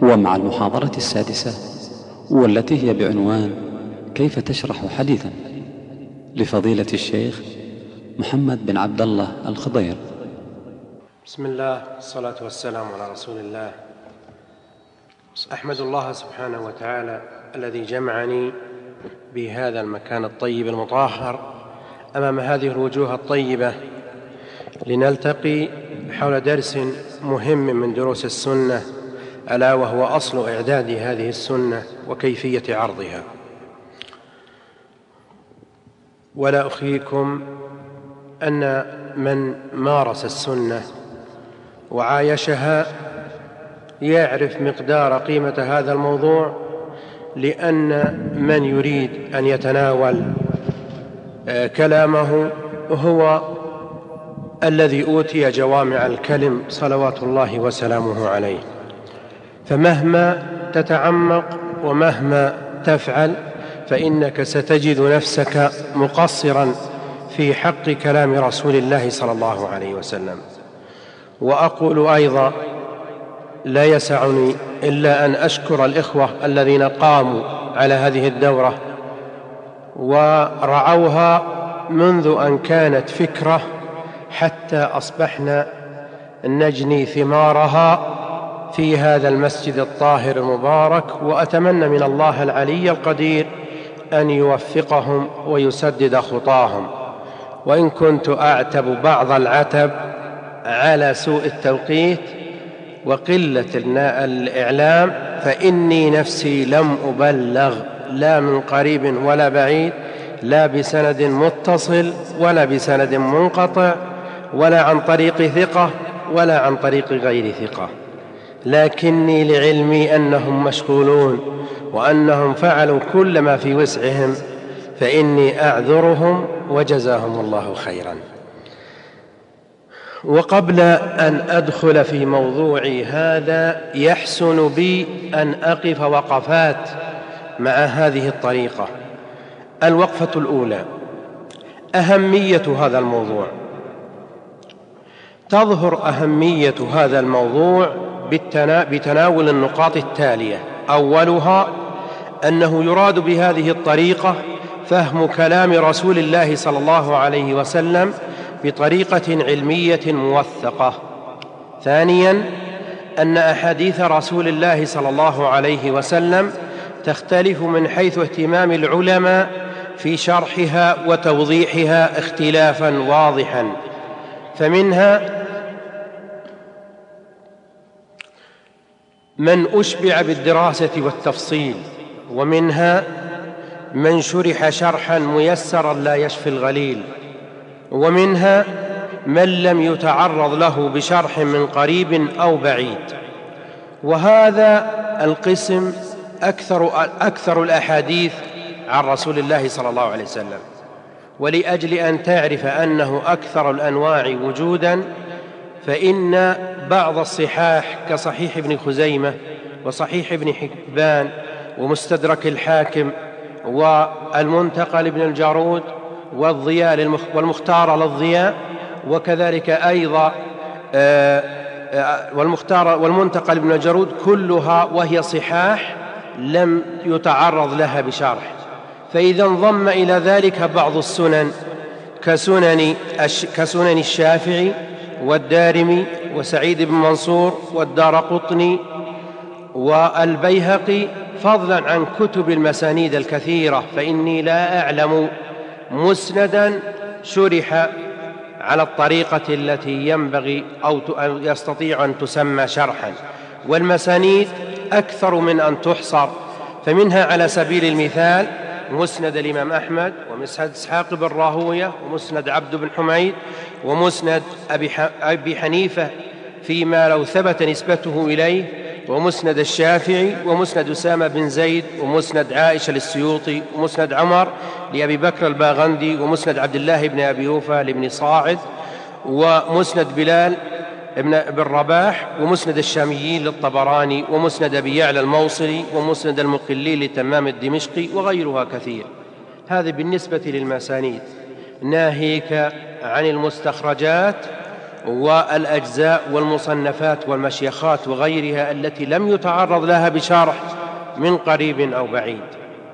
ومع المحاضرة السادسة والتي هي بعنوان كيف تشرح حديثا لفضيلة الشيخ محمد بن عبد الله الخضير. بسم الله والصلاة والسلام على رسول الله. أحمد الله سبحانه وتعالى الذي جمعني بهذا المكان الطيب المطهر أمام هذه الوجوه الطيبة لنلتقي حول درس مهم من دروس السنة، ألا وهو أصل إعداد هذه السنة وكيفية عرضها. ولا أخفيكم أن من مارس السنة وعايشها يعرف مقدار قيمة هذا الموضوع، لأن من يريد أن يتناول كلامه هو الذي أوتي جوامع الكلم صلوات الله وسلامه عليه. فمهما تتعمق ومهما تفعل فإنك ستجد نفسك مقصرا في حق كلام رسول الله صلى الله عليه وسلم. وأقول أيضا لا يسعني إلا أن أشكر الإخوة الذين قاموا على هذه الدورة ورعوها منذ أن كانت فكرة حتى أصبحنا نجني ثمارها في هذا المسجد الطاهر المبارك. وأتمنى من الله العلي القدير أن يوفقهم ويسدد خطاهم، وإن كنت أعتب بعض العتب على سوء التوقيت وقلة الإعلام، فإني نفسي لم أبلغ لا من قريب ولا بعيد، لا بسند متصل ولا بسند منقطع، ولا عن طريق ثقة ولا عن طريق غير ثقة، لكني لعلمي أنهم مشغولون وأنهم فعلوا كل ما في وسعهم، فإني أعذرهم وجزاهم الله خيرا. وقبل أن أدخل في موضوعي هذا يحسن بي أن أقف وقفات مع هذه الطريقة. الوقفة الأولى: أهمية هذا الموضوع. تظهر أهمية هذا الموضوع بتناول النقاط التالية. أولها أنه يراد بهذه الطريقة فهم كلام رسول الله صلى الله عليه وسلم بطريقة علمية موثقة. ثانياً أن أحاديث رسول الله صلى الله عليه وسلم تختلف من حيث اهتمام العلماء في شرحها وتوضيحها اختلافاً واضحاً، فمنها من أشبع بالدراسة والتفصيل، ومنها من شرح شرحاً ميسراً لا يشفي الغليل، ومنها من لم يتعرض له بشرح من قريب أو بعيد. وهذا القسم أكثر الأحاديث عن رسول الله صلى الله عليه وسلم. ولأجل أن تعرف أنه أكثر الأنواع وجوداً، فإن بعض الصحاح كصحيح ابن خزيمة وصحيح ابن حبان ومستدرك الحاكم والمنتقى لابن الجارود والضياء والمختار للضياء، وكذلك أيضا والمنتقى لابن الجارود، كلها وهي صحاح لم يتعرض لها بشرح. فإذا انضم إلى ذلك بعض السنن كسنن الشافعي والدارمي وسعيد بن منصور والدارقطني والبيهقي، فضلا عن كتب المسانيد الكثيرة، فإني لا أعلم مسندا شرح على الطريقة التي ينبغي أو يستطيع أن تسمى شرحا. والمسانيد أكثر من أن تحصر، فمنها على سبيل المثال مسند الإمام أحمد، ومسند إسحاق بن راهوية، ومسند عبد بن حميد، ومسند أبي حنيفة فيما لو ثبت نسبته إليه، ومسند الشافعي، ومسند أسامة بن زيد، ومسند عائشة للسيوطي، ومسند عمر لأبي بكر الباغندي، ومسند عبد الله بن أبي أوفى لابن صاعد، ومسند بلال بن رباح، ومسند الشاميين للطبراني، ومسند أبي يعلى الموصلي، ومسند المقلي لتمام الدمشقي، وغيرها كثير. هذا بالنسبة للمسانيد، ناهيك عن المستخرجات والأجزاء والمصنفات والمشيخات وغيرها التي لم يتعرض لها بشرح من قريب أو بعيد.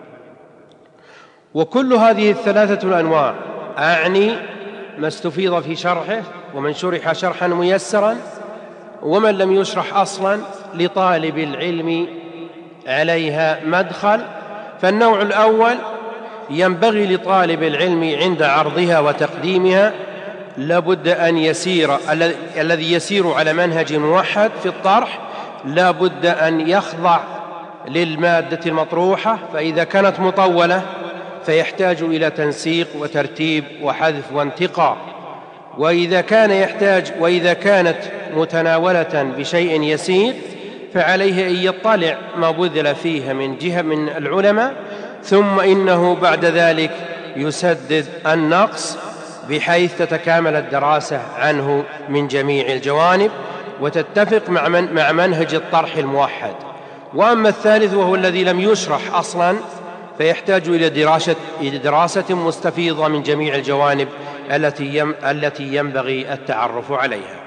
وكل هذه الثلاثة الأنواع أعني ما استفيض في شرحه، ومن شرح شرحا ميسرا، ومن لم يشرح أصلا لطالب العلم عليها مدخل. فالنوع الأول ينبغي لطالب العلم عند عرضها وتقديمها لابد أن يسير الذي يسير على منهج موحد في الطرح لابد أن يخضع للمادة المطروحة، فإذا كانت مطولة فيحتاج إلى تنسيق وترتيب وحذف وانتقاء، وإذا كانت متناولة بشيء يسير فعليه أن يطلع ما بذل فيها من جهة من العلماء، ثم إنه بعد ذلك يسدد النقص بحيث تتكامل الدراسة عنه من جميع الجوانب وتتفق مع منهج الطرح الموحد. وأما الثالث وهو الذي لم يشرح أصلا فيحتاج إلى دراسة مستفيضة من جميع الجوانب التي ينبغي التعرف عليها،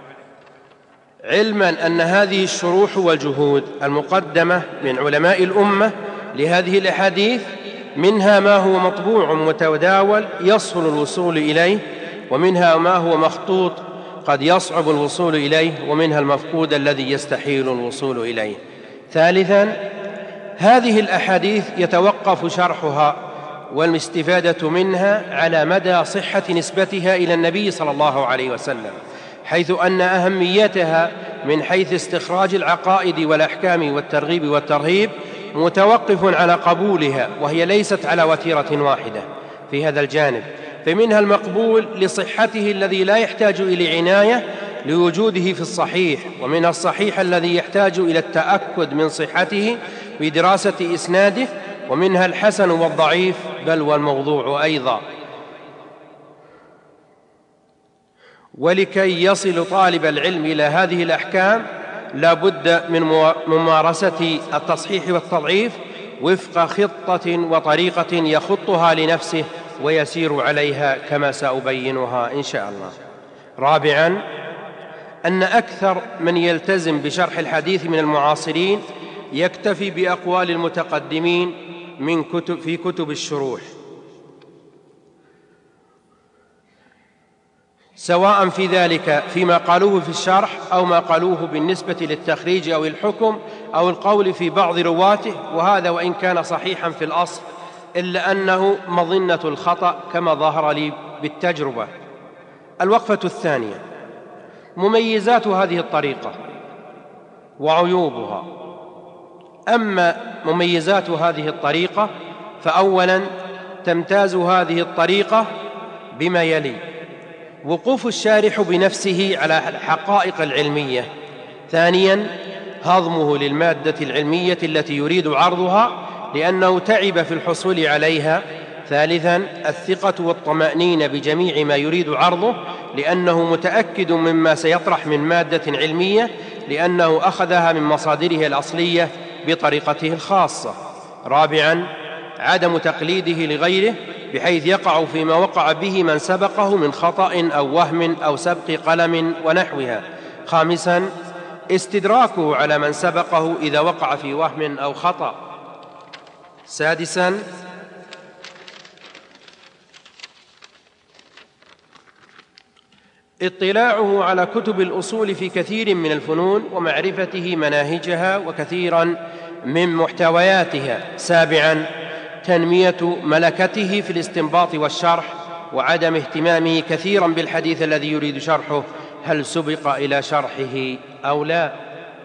علما أن هذه الشروح والجهود المقدمة من علماء الأمة لهذه الأحاديث منها ما هو مطبوع متداول يسهل الوصول إليه، ومنها ما هو مخطوط قد يصعب الوصول إليه، ومنها المفقود الذي يستحيل الوصول إليه. ثالثا، هذه الأحاديث يتوقف شرحها والاستفادة منها على مدى صحة نسبتها إلى النبي صلى الله عليه وسلم، حيث أن أهميتها من حيث استخراج العقائد والأحكام والترغيب والترهيب متوقف على قبولها، وهي ليست على وتيرة واحدة في هذا الجانب، فمنها المقبول لصحته الذي لا يحتاج إلى عناية لوجوده في الصحيح، ومنها الصحيح الذي يحتاج إلى التأكد من صحته بدراسة إسناده، ومنها الحسن والضعيف بل والموضوع أيضا. ولكي يصل طالب العلم إلى هذه الأحكام لا بد من ممارسة التصحيح والتضعيف وفق خطة وطريقة يخطها لنفسه ويسير عليها كما سأبينها إن شاء الله. رابعا، أن أكثر من يلتزم بشرح الحديث من المعاصرين يكتفي بأقوال المتقدمين في كتب الشروح، سواء في ذلك فيما قالوه في الشرح أو ما قالوه بالنسبة للتخريج أو الحكم أو القول في بعض رواته، وهذا وإن كان صحيحا في الأصل إلا أنه مظنة الخطأ كما ظهر لي بالتجربة. الوقفة الثانية: مميزات هذه الطريقة وعيوبها. أما مميزات هذه الطريقة فأولا تمتاز هذه الطريقة بما يلي: وقوف الشارح بنفسه على الحقائق العلمية. ثانيا، هضمه للمادة العلمية التي يريد عرضها لأنه تعب في الحصول عليها. ثالثا، الثقة والطمأنينة بجميع ما يريد عرضه لأنه متأكد مما سيطرح من مادة علمية لأنه أخذها من مصادره الأصلية بطريقته الخاصة. رابعا، عدم تقليده لغيره بحيث يقع فيما وقع به من سبقه من خطأ أو وهم أو سبق قلم ونحوها. خامسا، استدراكه على من سبقه إذا وقع في وهم أو خطأ. سادسا، اطلاعه على كتب الأصول في كثير من الفنون ومعرفته مناهجها وكثيرا من محتوياتها. سابعا، تنمية ملكته في الاستنباط والشرح وعدم اهتمامه كثيرا بالحديث الذي يريد شرحه هل سبق إلى شرحه أو لا.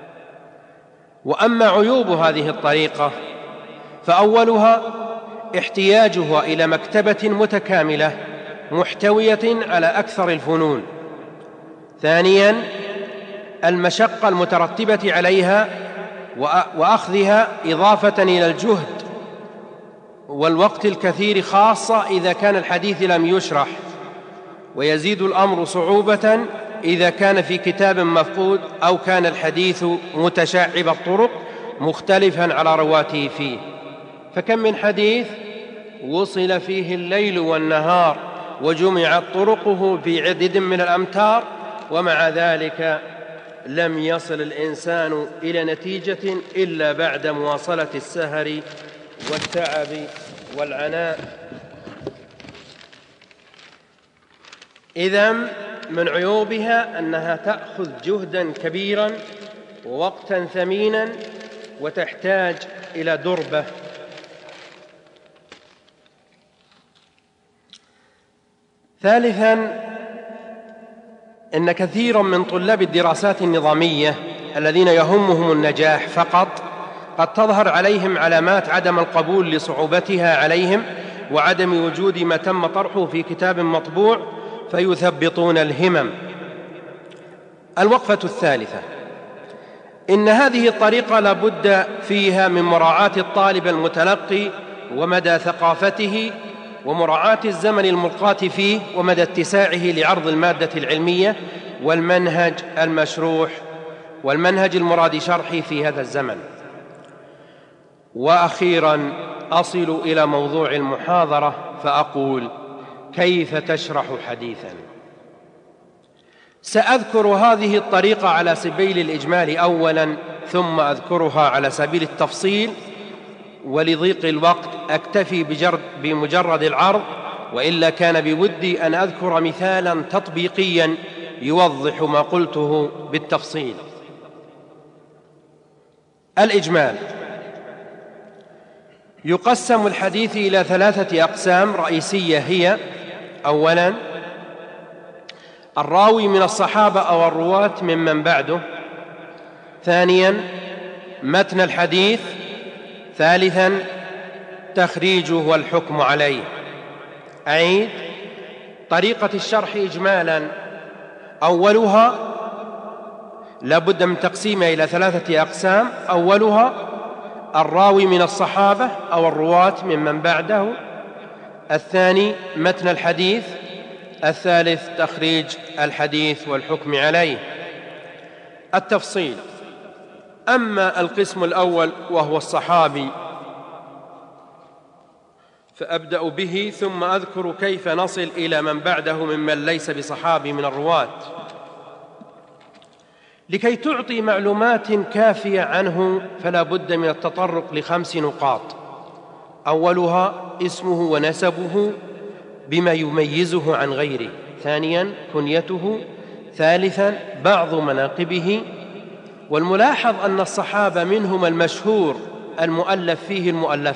وأما عيوب هذه الطريقة فأولها احتياجها إلى مكتبة متكاملة محتوية على أكثر الفنون. ثانيا، المشقة المترتبة عليها وأخذها إضافة إلى الجهد والوقت الكثير، خاصة إذا كان الحديث لم يشرح، ويزيد الأمر صعوبة إذا كان في كتاب مفقود أو كان الحديث متشعب الطرق مختلفا على رواته فيه. فكم من حديث وصل فيه الليل والنهار وجمعت طرقه في عدد من الأمتار ومع ذلك لم يصل الإنسان إلى نتيجة إلا بعد مواصلة السهر والتعب والعناء. إذن من عيوبها أنها تأخذ جهداً كبيراً ووقتاً ثميناً وتحتاج إلى دربة. ثالثاً، إن كثيراً من طلاب الدراسات النظامية الذين يهمهم النجاح فقط قد تظهر عليهم علامات عدم القبول لصعوبتها عليهم وعدم وجود ما تم طرحه في كتاب مطبوع فيثبطون الهمم. الوقفة الثالثة: إن هذه الطريقة لا بد فيها من مراعاة الطالب المتلقي ومدى ثقافته ومراعاة الزمن الملقاة فيه ومدى اتساعه لعرض المادة العلمية والمنهج المشروح والمنهج المراد شرحه في هذا الزمن. وأخيراً أصل إلى موضوع المحاضرة فأقول: كيف تشرح حديثاً؟ سأذكر هذه الطريقة على سبيل الإجمال أولاً، ثم أذكرها على سبيل التفصيل، ولضيق الوقت أكتفي بمجرد العرض، وإلا كان بودي أن أذكر مثالاً تطبيقياً يوضح ما قلته بالتفصيل. الإجمال: يقسم الحديث إلى 3 أقسام رئيسية هي: أولاً الراوي من الصحابة أو الرواة ممن بعده. ثانياً متن الحديث. ثالثاً تخريجه والحكم عليه. أعيد: طريقة الشرح إجمالاً: أولها لابد من تقسيمها إلى 3 أقسام. أولها الراوي من الصحابة أو الرواة ممن بعده. الثاني متن الحديث. الثالث تخريج الحديث والحكم عليه. التفصيل: أما القسم الأول وهو الصحابي فأبدأ به، ثم أذكر كيف نصل إلى من بعده ممن ليس بصحابي من الرواة. لكي تعطي معلومات كافية عنه فلا بد من التطرق ل5 نقاط: أولها اسمه ونسبه بما يميزه عن غيره. ثانياً كنيته. ثالثاً بعض مناقبه. والملاحظ أن الصحابة منهم المشهور المؤلف فيه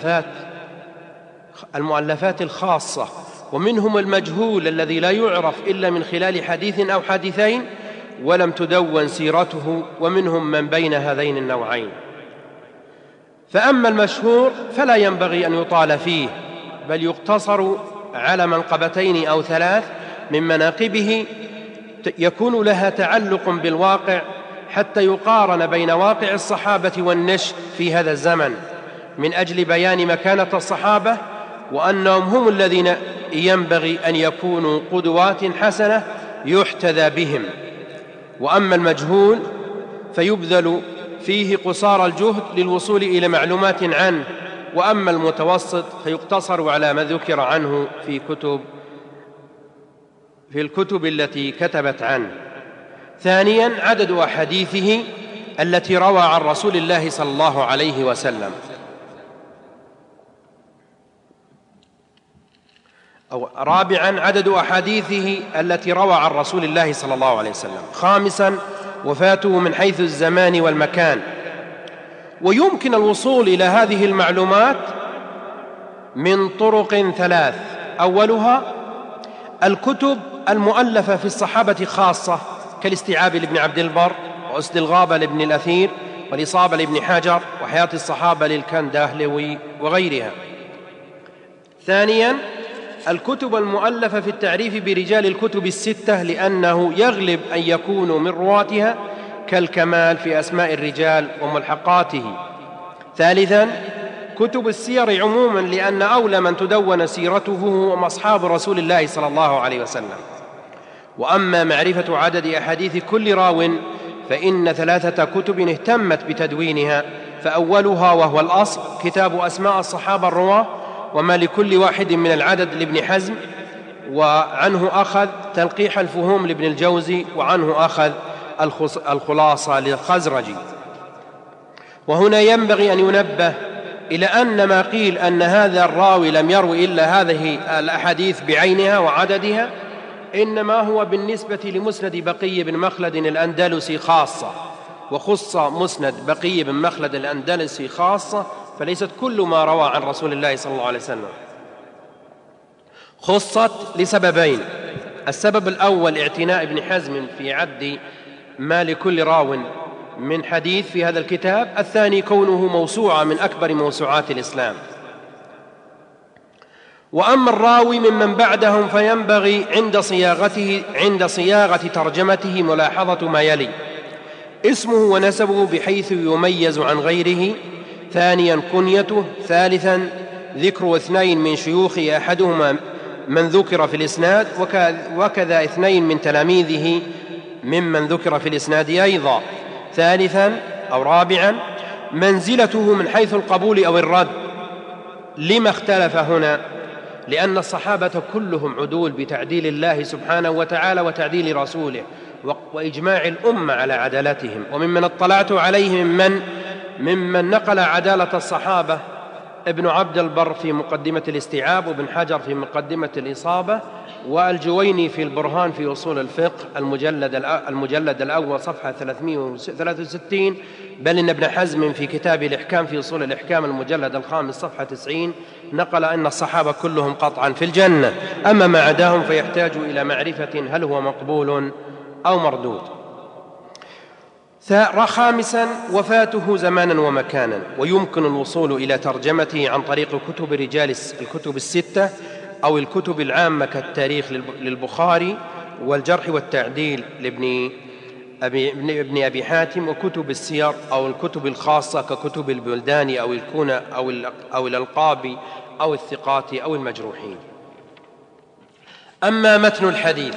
المؤلفات الخاصة، ومنهم المجهول الذي لا يعرف إلا من خلال حديث أو حديثين ولم تدون سيرته، ومنهم من بين هذين النوعين. فأما المشهور فلا ينبغي أن يطال فيه، بل يقتصر على منقبتين أو 3 من مناقبه يكون لها تعلق بالواقع، حتى يقارن بين واقع الصحابة والنشء في هذا الزمن، من أجل بيان مكانة الصحابة وأنهم هم الذين ينبغي أن يكونوا قدوات حسنة يحتذى بهم. وأما المجهول فيبذل فيه قصارى الجهد للوصول إلى معلومات عنه. وأما المتوسط فيقتصر على ما ذكر عنه في الكتب التي كتبت عنه. ثانياً عدد أحاديثه التي روى عن رسول الله صلى الله عليه وسلم. رابعاً عدد أحاديثه التي روى عن رسول الله صلى الله عليه وسلم. خامساً وفاته من حيث الزمان والمكان. ويمكن الوصول إلى هذه المعلومات من طرق 3: أولها الكتب المؤلفة في الصحابة خاصة، كالاستيعاب لابن عبد البر، وأسد الغابة لابن الأثير، والإصابة لابن حجر، وحياة الصحابة للكندهلوي وغيرها. ثانياً الكتب المؤلفة في التعريف برجال الكتب 6، لأنه يغلب أن يكونوا من رواتها، كالكمال في أسماء الرجال وملحقاته. ثالثاً كتب السير عموماً، لأن أولى من تدون سيرته هم أصحاب رسول الله صلى الله عليه وسلم. وأما معرفة عدد أحاديث كل راو فإن 3 كتب اهتمت بتدوينها، فأولها وهو الأصل كتاب أسماء الصحابة الرواة وما لكل واحد من العدد لابن حزم، وعنه أخذ تلقيح الفهوم لابن الجوزي، وعنه أخذ الخلاصة للخزرجي. وهنا ينبغي أن ينبه إلى أن ما قيل أن هذا الراوي لم يروي إلا هذه الأحاديث بعينها وعددها إنما هو بالنسبة لمسند بقي بن مخلد الأندلسي خاصة، وخص مسند بقي بن مخلد الأندلسي خاصة، فليست كل ما روى عن رسول الله صلى الله عليه وسلم. خصت لسببين: السبب الأول اعتناء ابن حزم في عد ما لكل راو من حديث في هذا الكتاب، الثاني كونه موسوعة من أكبر موسوعات الإسلام. وأما الراوي ممن بعدهم فينبغي عند صياغة ترجمته ملاحظة ما يلي: اسمه ونسبه بحيث يميز عن غيره، ثانيا كنيته، ثالثا ذكر 2 من شيوخه أحدهما من ذكر في الإسناد، وكذا 2 من تلاميذه ممن ذكر في الإسناد أيضا، ثالثا أو رابعا منزلته من حيث القبول أو الرد. لما اختلف هنا؟ لأن الصحابة كلهم عدول بتعديل الله سبحانه وتعالى وتعديل رسوله وإجماع الأمة على عدالتهم. وممن اطلعت عليه ممن نقل عدالة الصحابة ابن عبد البر في مقدمة الاستيعاب، وابن حجر في مقدمة الإصابة، والجويني في البرهان في أصول الفقه المجلد الأول صفحة 363، بل إن ابن حزم في كتاب الإحكام في أصول الإحكام المجلد الخامس صفحة 90 نقل أن الصحابة كلهم قطعا في الجنة، أما ما عداهم فيحتاج إلى معرفة هل هو مقبول أو مردود. خامسا وفاته زمانا ومكانا، ويمكن الوصول إلى ترجمته عن طريق كتب رجال الكتب الستة أو الكتب العامة كالتاريخ للبخاري، والجرح والتعديل لابن أبي حاتم، وكتب السير أو الكتب الخاصة ككتب البلدان أو الكنى أو الألقاب أو الثقات أو المجروحين. أما متن الحديث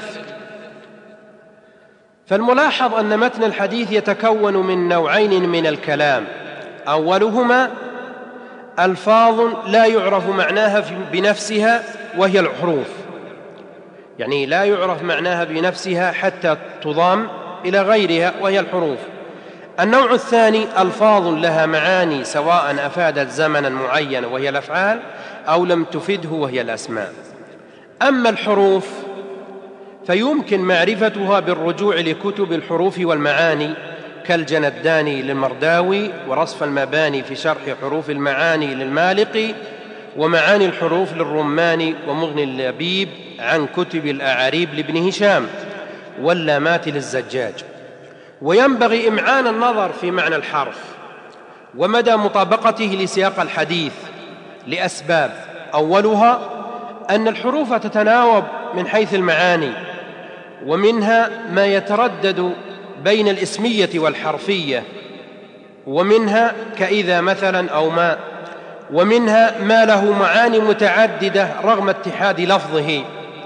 فالملاحظ أن متن الحديث يتكون من نوعين من الكلام: أولهما ألفاظ لا يعرف معناها بنفسها وهي الحروف، يعني لا يعرف معناها بنفسها حتى تضام إلى غيرها وهي الحروف. النوع الثاني ألفاظ لها معاني سواء أفادت زمنا معينا وهي الأفعال أو لم تفده وهي الأسماء. أما الحروف فيمكن معرفتها بالرجوع لكتب الحروف والمعاني كالجنداني للمرداوي، ورصف المباني في شرح حروف المعاني للمالقي، ومعاني الحروف للرماني، ومغني اللبيب عن كتب الأعاريب لابن هشام، واللامات للزجاج. وينبغي إمعان النظر في معنى الحرف ومدى مطابقته لسياق الحديث لأسباب: أولها أن الحروف تتناوب من حيث المعاني، ومنها ما يتردد بين الاسمية والحرفية، ومنها كإذا مثلا أو ما، ومنها ما له معاني متعددة رغم اتحاد لفظه.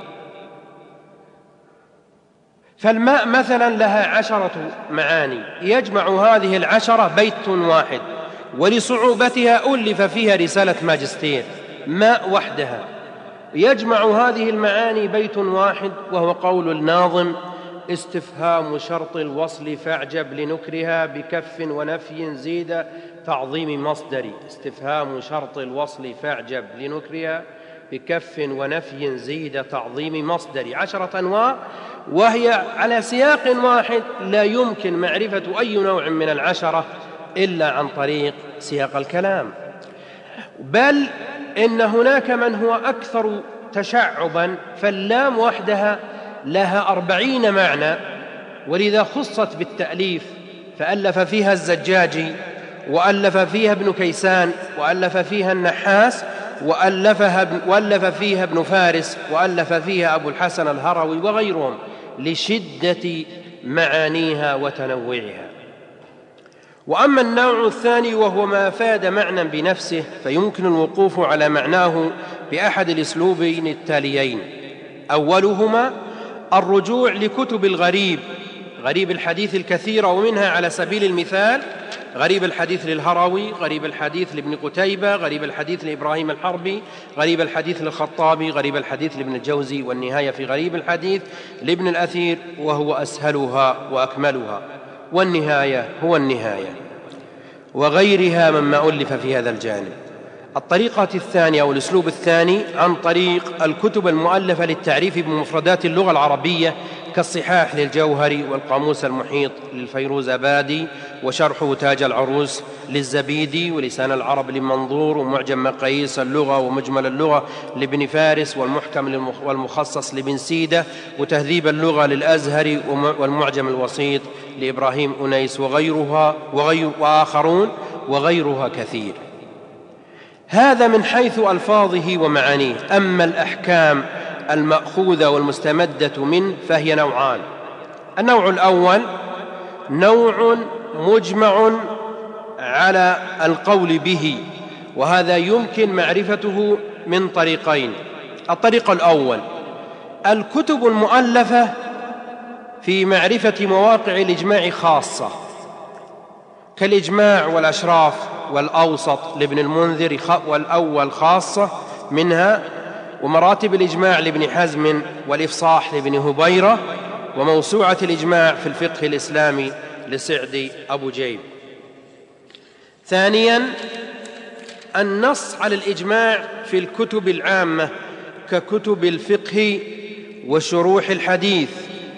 فالماء مثلا لها 10 معاني يجمع هذه 10 بيت واحد، ولصعوبتها ألف فيها رسالة ماجستير. ماء وحدها يجمع هذه المعاني بيت واحد، وهو قول الناظم: استفهام شرط الوصل فاعجب لنكرها بكف ونفي زيد تعظيم مصدري. استفهام شرط الوصل فاعجب لنكرها بكف ونفي زيد تعظيم مصدري. 10 أنواع، وهي على سياق واحد لا يمكن معرفة أي نوع من 10 إلا عن طريق سياق الكلام. بل إن هناك من هو أكثر تشعبا، فاللام وحدها لها 40 معنى، ولذا خصت بالتأليف، فألف فيها الزجاجي، وألف فيها ابن كيسان، وألف فيها النحاس، وألف فيها ابن فارس، وألف فيها أبو الحسن الهروي وغيرهم لشدة معانيها وتنوعها. وأما النوع الثاني وهو ما أفاد معنى بنفسه، فيمكن الوقوف على معناه بأحد الأسلوبين التاليين: أولهما الرجوع لكتب الغريب غريب الحديث الكثيرة، ومنها على سبيل المثال غريب الحديث للهروي، غريب الحديث لابن قتيبة، غريب الحديث لإبراهيم الحربي، غريب الحديث للخطابي، غريب الحديث لابن الجوزي، والنهاية في غريب الحديث لابن الأثير، وهو أسهلها وأكملها، والنهاية هو النهاية، وغيرها مما ألف في هذا الجانب. الطريقة الثانية أو الأسلوب الثاني عن طريق الكتب المؤلفة للتعريف بمفردات اللغة العربية كالصحاح للجوهري، والقاموس المحيط للفيروزابادي، وشرحه تاج العروس للزبيدي، ولسان العرب لمنظور، ومعجم مقاييس اللغة ومجمل اللغة لابن فارس، والمحكم والمخصص لابن سيدة، وتهذيب اللغة للأزهري، والمعجم الوسيط لإبراهيم أنيس، وآخرون وغيرها كثير. هذا من حيث ألفاظه ومعانيه. أما الأحكام المأخوذة والمستمدة منه فهي نوعان. النوع الأول نوع مجمع على القول به، وهذا يمكن معرفته من طريقين. الطريق الأول الكتب المؤلفة في معرفة مواقع الإجماع خاصة، كالإجماع والأشراف والأوسط لابن المنذر والأول خاصة منها، ومراتب الإجماع لابن حزم، والإفصاح لابن هبيرة، وموسوعة الإجماع في الفقه الإسلامي لسعد أبو جيب. ثانياً النص على الإجماع في الكتب العامة ككتب الفقه وشروح الحديث.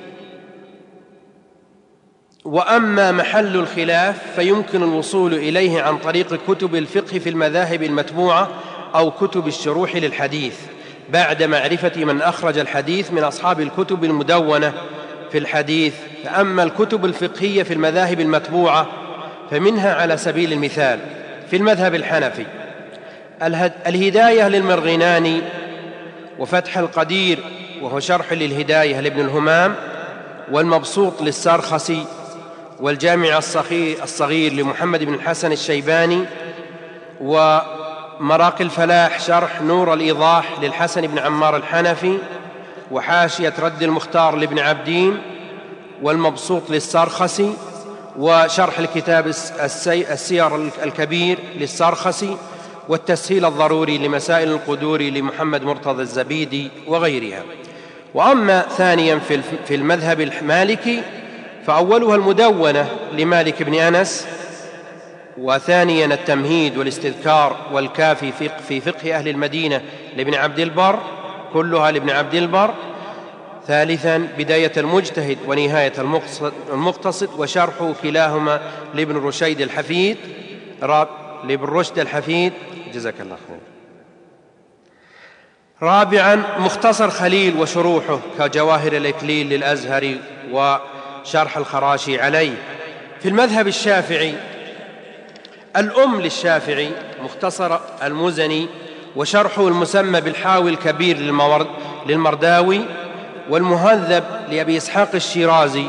وأما محل الخلاف فيمكن الوصول إليه عن طريق كتب الفقه في المذاهب المتبوعة أو كتب الشروح للحديث بعد معرفة من أخرج الحديث من أصحاب الكتب المدونة في الحديث. فأما الكتب الفقهية في المذاهب المتبوعة فمنها على سبيل المثال في المذهب الحنفي الهداية للمرغناني، وفتح القدير وهو شرح للهداية لابن الهمام، والمبسوط للسرخسي، والجامع الصغير لمحمد بن الحسن الشيباني، ومراقي الفلاح شرح نور الإيضاح للحسن بن عمار الحنفي، وحاشية رد المختار لابن عبدين، والمبسوط للسرخسي، وشرح الكتاب السير الكبير للسرخسي، والتسهيل الضروري لمسائل القدور لمحمد مرتضى الزبيدي وغيرها. وأما ثانيا في المذهب المالكي فأولها المدونة لمالك بن أنس، وثانيا التمهيد والاستذكار والكافي في فقه أهل المدينة لابن عبد البر، كلها لابن عبد البر. ثالثا بداية المجتهد ونهاية المقتصد، وشرحه كلاهما لابن رشيد الحفيد لابن رشد الحفيد، جزاك الله خير. رابعا مختصر خليل وشروحه كجواهر الإكليل للأزهري وشرح الخراشي عليه. في المذهب الشافعي الأم للشافعي مختصر المزني، وشرحه المسمى بالحاوي الكبير للمرداوي، والمهذب لأبي إسحاق الشيرازي،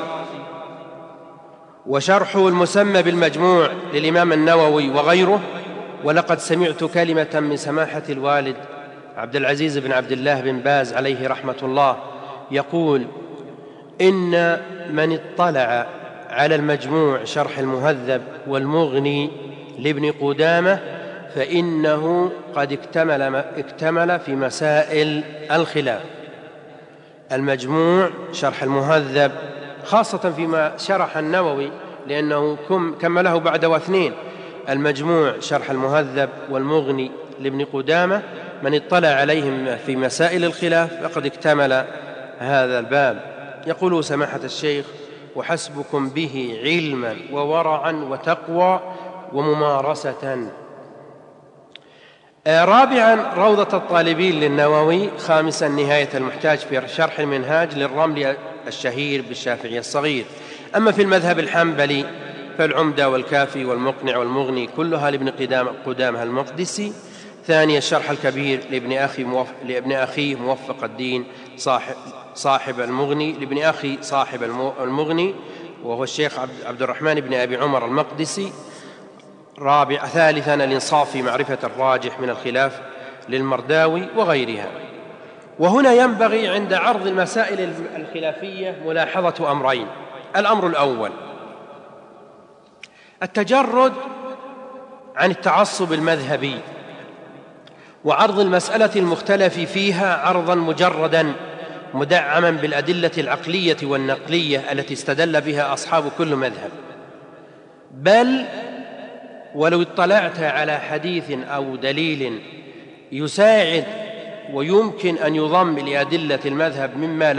وشرحه المسمى بالمجموع للإمام النووي وغيره. ولقد سمعت كلمة من سماحة الوالد عبد العزيز بن عبد الله بن باز عليه رحمة الله يقول: إن من اطلع على المجموع شرح المهذب والمغني لابن قدامة فإنه قد اكتمل في مسائل الخلاف. المجموع شرح المهذب خاصة فيما شرح النووي لأنه كمله بعد واثنين. المجموع شرح المهذب والمغني لابن قدامة من اطلع عليهم في مسائل الخلاف فقد اكتمل هذا الباب. يقول سماحة الشيخ: وحسبكم به علما وورعا وتقوى وممارسة. رابعا روضة الطالبين للنووي. خامسا نهاية المحتاج في شرح المنهاج للرمل الشهير بالشافعي الصغير. أما في المذهب الحنبلي فالعمدة والكافي والمقنع والمغني كلها لابن قدامة المقدسي. ثانيا الشرح الكبير لابن أخيه موفق الدين صاحب المغني، لابن أخي صاحب المغني وهو الشيخ عبد الرحمن بن أبي عمر المقدسي. ثالثا الإنصاف في معرفة الراجح من الخلاف للمرداوي وغيرها. وهنا ينبغي عند عرض المسائل الخلافية ملاحظة أمرين. الأمر الأول: التجرد عن التعصب المذهبي، وعرض المسألة المختلف فيها عرضا مجردا مدعما بالأدلة العقلية والنقلية التي استدل بها أصحاب كل مذهب. بل ولو اطلعت على حديث أو دليل يساعد ويمكن أن يضم لأدلة المذهب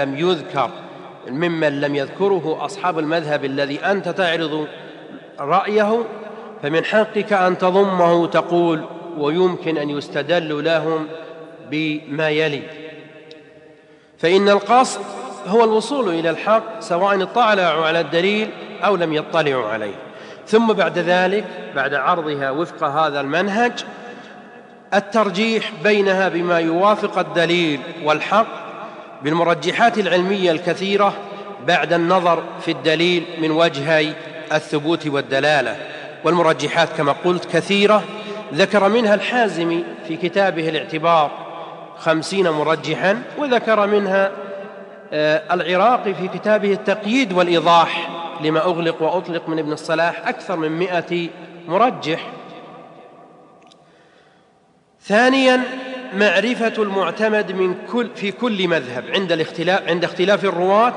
ممن لم يذكره أصحاب المذهب الذي أنت تعرض رأيه، فمن حقك أن تضمه تقول ويمكن أن يستدل لهم بما يلي. فإن القصد هو الوصول إلى الحق سواء اطلعوا على الدليل أو لم يطلعوا عليه، ثم بعد ذلك بعد عرضها وفق هذا المنهج الترجيح بينها بما يوافق الدليل والحق بالمرجحات العلمية الكثيرة بعد النظر في الدليل من وجهي الثبوت والدلالة. والمرجحات كما قلت كثيرة، ذكر منها الحازمي في كتابه الاعتبار 50 مرجحا، وذكر منها العراقي في كتابه التقييد والإيضاح لما أغلق وأطلق من ابن الصلاح أكثر من 100 مرجح. ثانيا: معرفة المعتمد في كل مذهب عند اختلاف الرواة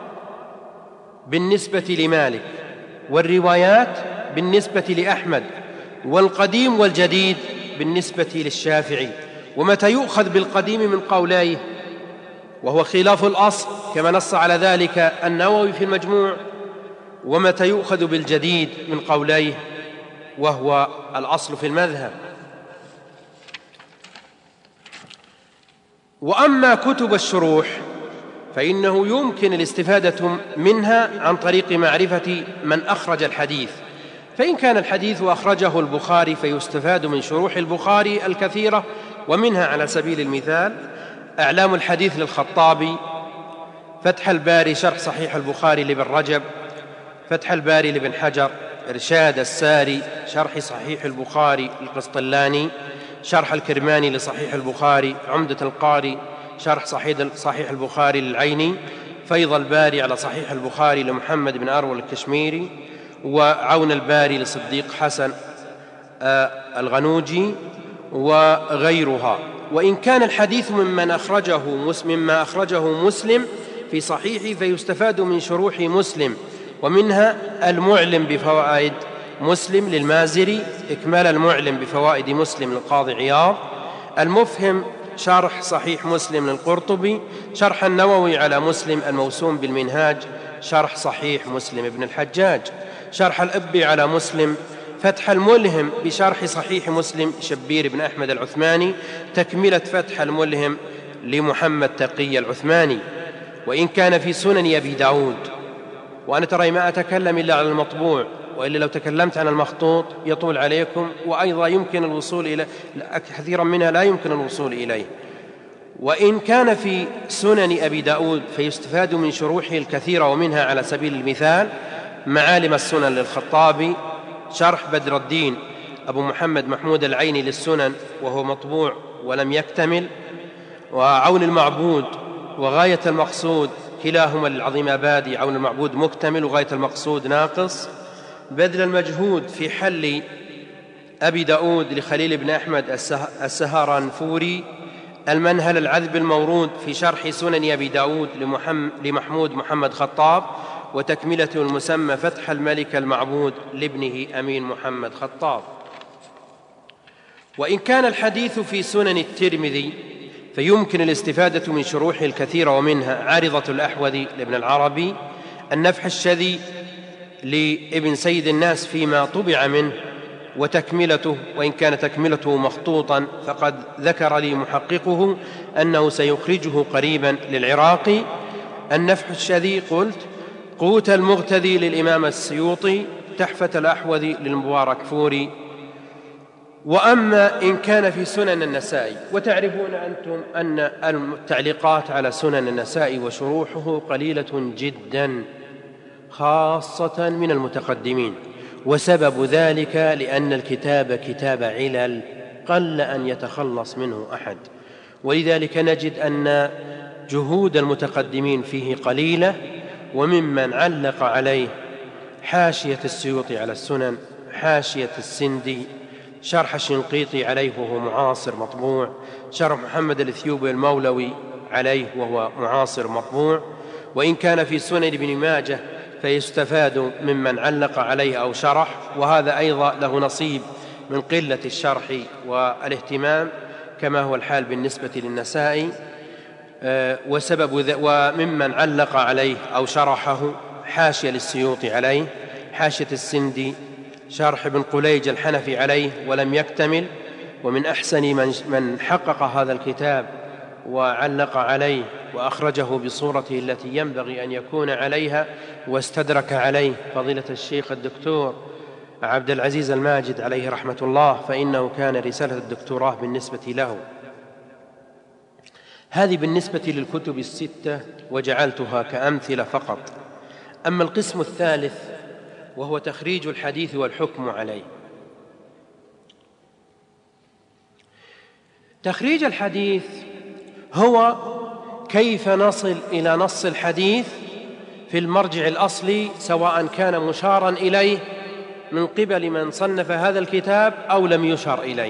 بالنسبة لمالك، والروايات بالنسبة لأحمد، والقديم والجديد بالنسبة للشافعي، ومتى يؤخذ بالقديم من قوليه وهو خلاف الأصل كما نص على ذلك النووي في المجموع، ومتى يؤخذ بالجديد من قوليه وهو الأصل في المذهب. وأما كتب الشروح فإنه يمكن الاستفادة منها عن طريق معرفة من أخرج الحديث، فإن كان الحديث أخرجه البخاري فيستفاد من شروح البخاري الكثيرة، ومنها على سبيل المثال أعلام الحديث للخطابي، فتح الباري شرح صحيح البخاري لابن رجب، فتح الباري لابن حجر، إرشاد الساري شرح صحيح البخاري للقسطلاني، شرح الكرماني لصحيح البخاري، عمدة القاري شرح صحيح البخاري للعيني، فيض الباري على صحيح البخاري لمحمد بن أروى الكشميري، وعون الباري لصديق حسن الغنوجي وغيرها. وإن كان الحديث مما أخرجه مسلم في صحيحه فيستفاد من شروح مسلم، ومنها المعلم بفوائد مسلم للمازري، إكمال المعلم بفوائد مسلم للقاضي عياض، المفهم شرح صحيح مسلم للقرطبي، شرح النووي على مسلم الموسوم بالمنهاج، شرح صحيح مسلم ابن الحجاج، شرح الأبي على مسلم، فتح الملهم بشرح صحيح مسلم شبير بن أحمد العثماني، تكملة فتح الملهم لمحمد تقي العثماني. وإن كان في سنن أبي داود، وأنا ترى ما أتكلم إلا على المطبوع، وإلا لو تكلمت عن المخطوط يطول عليكم، وأيضا يمكن الوصول إلى كثيرا منها لا يمكن الوصول إليه. وإن كان في سنن أبي داود فيستفاد من شروحه الكثيرة، ومنها على سبيل المثال معالم السنن للخطابي، شرح بدر الدين أبو محمد محمود العيني للسنن وهو مطبوع ولم يكتمل، وعون المعبود وغاية المقصود كلاهما للعظيم آبادي، عون المعبود مكتمل وغاية المقصود ناقص، بذل المجهود في حل أبي داود لخليل بن أحمد السهرانفوري، المنهل العذب المورود في شرح سنن أبي داود لمحمود محمد خطاب، وتكملته المسمى فتح الملك المعبود لابنه أمين محمد خطاب. وإن كان الحديث في سنن الترمذي فيمكن الاستفادة من شروحه الكثيرة، ومنها عارضة الأحوذي لابن العربي، النفح الشذي لابن سيد الناس فيما طبع منه وتكملته، وإن كان تكملته مخطوطا فقد ذكر لي محققه أنه سيخرجه قريبا للعراقي. النفح الشذي قلت قوت المغتذي للإمام السيوطي، تحفة الأحوذي للمبارك فوري. وأما إن كان في سنن النسائي، وتعرفون أنتم أن التعليقات على سنن النسائي وشروحه قليلة جدا خاصة من المتقدمين، وسبب ذلك لأن الكتاب كتاب علل قل أن يتخلص منه أحد، ولذلك نجد أن جهود المتقدمين فيه قليلة، وممن علق عليه حاشية السيوطي على السنن، حاشية السندي، شرح الشنقيطي عليه وهو معاصر مطبوع، شرح محمد الإثيوبي المولوي عليه وهو معاصر مطبوع. وإن كان في سنن ابن ماجه فيستفاد ممن علق عليه أو شرح، وهذا أيضا له نصيب من قلة الشرح والاهتمام كما هو الحال بالنسبة للنسائي. وممن علق عليه أو شرحه حاشية للسيوطي عليه، حاشية السندي، شرح ابن قليج الحنفي عليه ولم يكتمل، ومن أحسن من حقق هذا الكتاب وعلق عليه وأخرجه بصورته التي ينبغي أن يكون عليها واستدرك عليه فضيلة الشيخ الدكتور عبد العزيز الماجد عليه رحمة الله، فإنه كان رسالة الدكتوراه بالنسبة له. هذه بالنسبة للكتب الستة وجعلتها كأمثلة فقط. أما القسم الثالث وهو تخريج الحديث والحكم عليه. تخريج الحديث هو كيف نصل إلى نص الحديث في المرجع الأصلي، سواء كان مشارا إليه من قبل من صنف هذا الكتاب أو لم يشر إليه.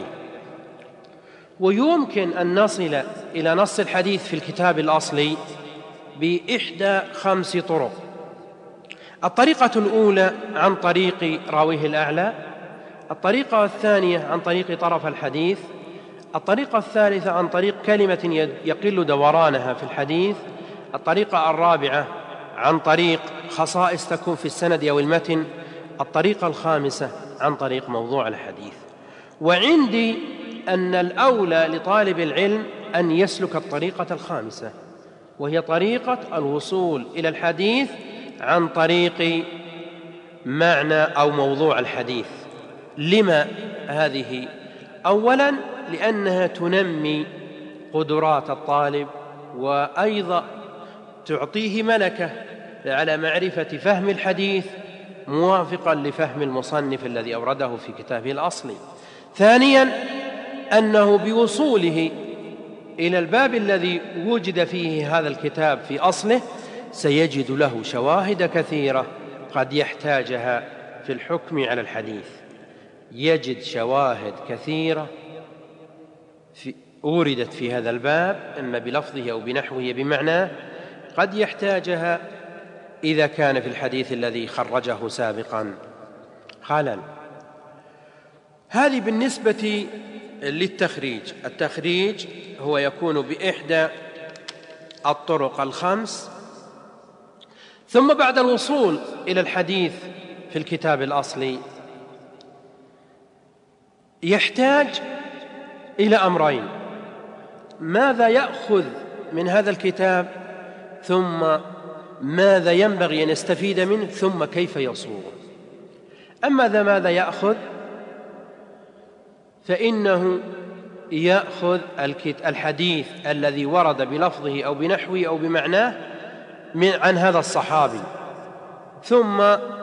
ويمكن أن نصل إلى نص الحديث في الكتاب الأصلي بإحدى 5 طرق. الطريقة الأولى عن طريق راويه الأعلى، الطريقة الثانية عن طريق طرف الحديث، الطريقة الثالثة عن طريق كلمة يقل دورانها في الحديث، الطريقة الرابعة عن طريق خصائص تكون في السند أو المتن، الطريقة الخامسة عن طريق موضوع الحديث. وعندي أن الأولى لطالب العلم أن يسلك الطريقة الخامسة، وهي طريقة الوصول إلى الحديث عن طريق معنى أو موضوع الحديث. لما هذه؟ أولاً لأنها تنمي قدرات الطالب، وأيضا تعطيه ملكة على معرفة فهم الحديث موافقاً لفهم المصنف الذي أورده في كتابه الأصلي. ثانياً أنه بوصوله إلى الباب الذي وجد فيه هذا الكتاب في أصله سيجد له شواهد كثيرة قد يحتاجها في الحكم على الحديث. يجد شواهد كثيرة أوردت في هذا الباب إما بلفظه أو بنحوه بمعناه قد يحتاجها إذا كان في الحديث الذي خرجه سابقا خلل. هذه بالنسبة للتخريج. التخريج هو يكون بإحدى الطرق 5. ثم بعد الوصول إلى الحديث في الكتاب الأصلي يحتاج إلى أمرين: ماذا يأخذ من هذا الكتاب، ثم ماذا ينبغي أن يستفيد منه، ثم كيف يصوغه. أما ماذا يأخذ فإنه يأخذ الحديث الذي ورد بلفظه أو بنحوه أو بمعناه عن هذا الصحابي، ثم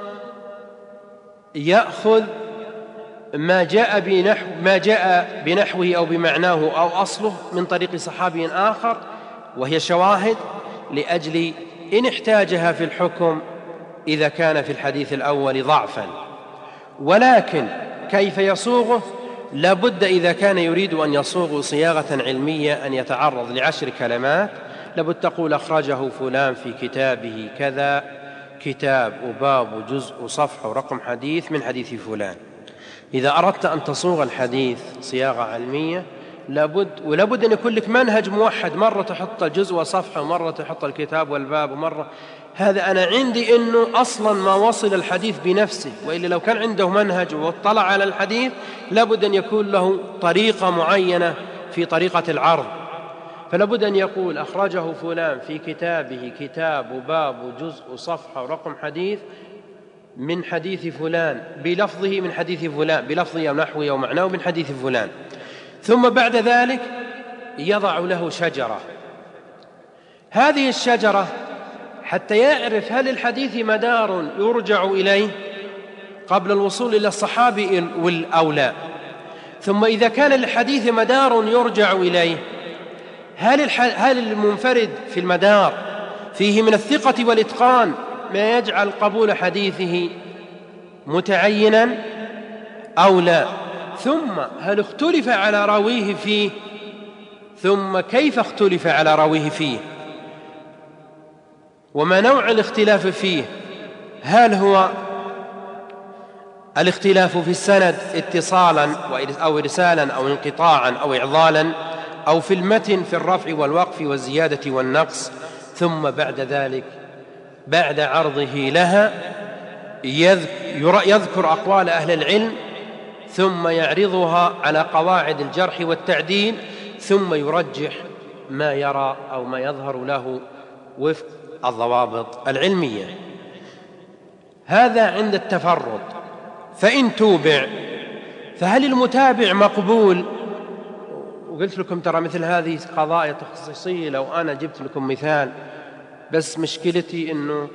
يأخذ ما جاء بنحوه أو بمعناه أو أصله من طريق صحابي آخر، وهي شواهد لأجل إن احتاجها في الحكم إذا كان في الحديث الأول ضعفا. ولكن كيف يصوغه؟ لابد إذا كان يريد أن يصوغ صياغة علمية أن يتعرض ل10 كلمات. لابد تقول أخرجه فلان في كتابه كذا، كتاب وباب وجزء وصفحة ورقم حديث من حديث فلان. إذا أردت أن تصوغ الحديث صياغة علمية ولابد أن يكون لك منهج موحد، مرة تحط الجزء وصفحة ومرة تحط الكتاب والباب ومرة. هذا أنا عندي أنه أصلا ما وصل الحديث بنفسه، وإلا لو كان عنده منهج واطلع على الحديث لابد أن يكون له طريقة معينة في طريقة العرض. فلابد أن يقول أخرجه فلان في كتابه كتاب وباب وجزء وصفحة ورقم حديث من حديث فلان بلفظه من حديث فلان بلفظه أو نحوه أو معناه من حديث فلان. ثم بعد ذلك يضع له شجرة. هذه الشجرة حتى يعرف هل الحديث مدار يرجع إليه قبل الوصول إلى الصحابي أو لا. ثم إذا كان الحديث مدار يرجع إليه، هل المنفرد في المدار فيه من الثقة والإتقان ما يجعل قبول حديثه متعينا أو لا. ثم هل اختلف على راويه فيه؟ ثم كيف اختلف على راويه فيه؟ وما نوع الاختلاف فيه؟ هل هو الاختلاف في السند اتصالا أو إرسالا أو انقطاعا أو إعضالا، أو في المتن في الرفع والوقف والزيادة والنقص؟ ثم بعد ذلك بعد عرضه لها يذكر أقوال أهل العلم، ثم يعرضها على قواعد الجرح والتعديل، ثم يرجح ما يرى أو ما يظهر له وفق الضوابط العلمية. هذا عند التفرد. فإن توبع فهل المتابع مقبول؟ وقلت لكم ترى مثل هذه قضايا تخصيصية، لو أنا جبت لكم مثال، بس مشكلتي إنه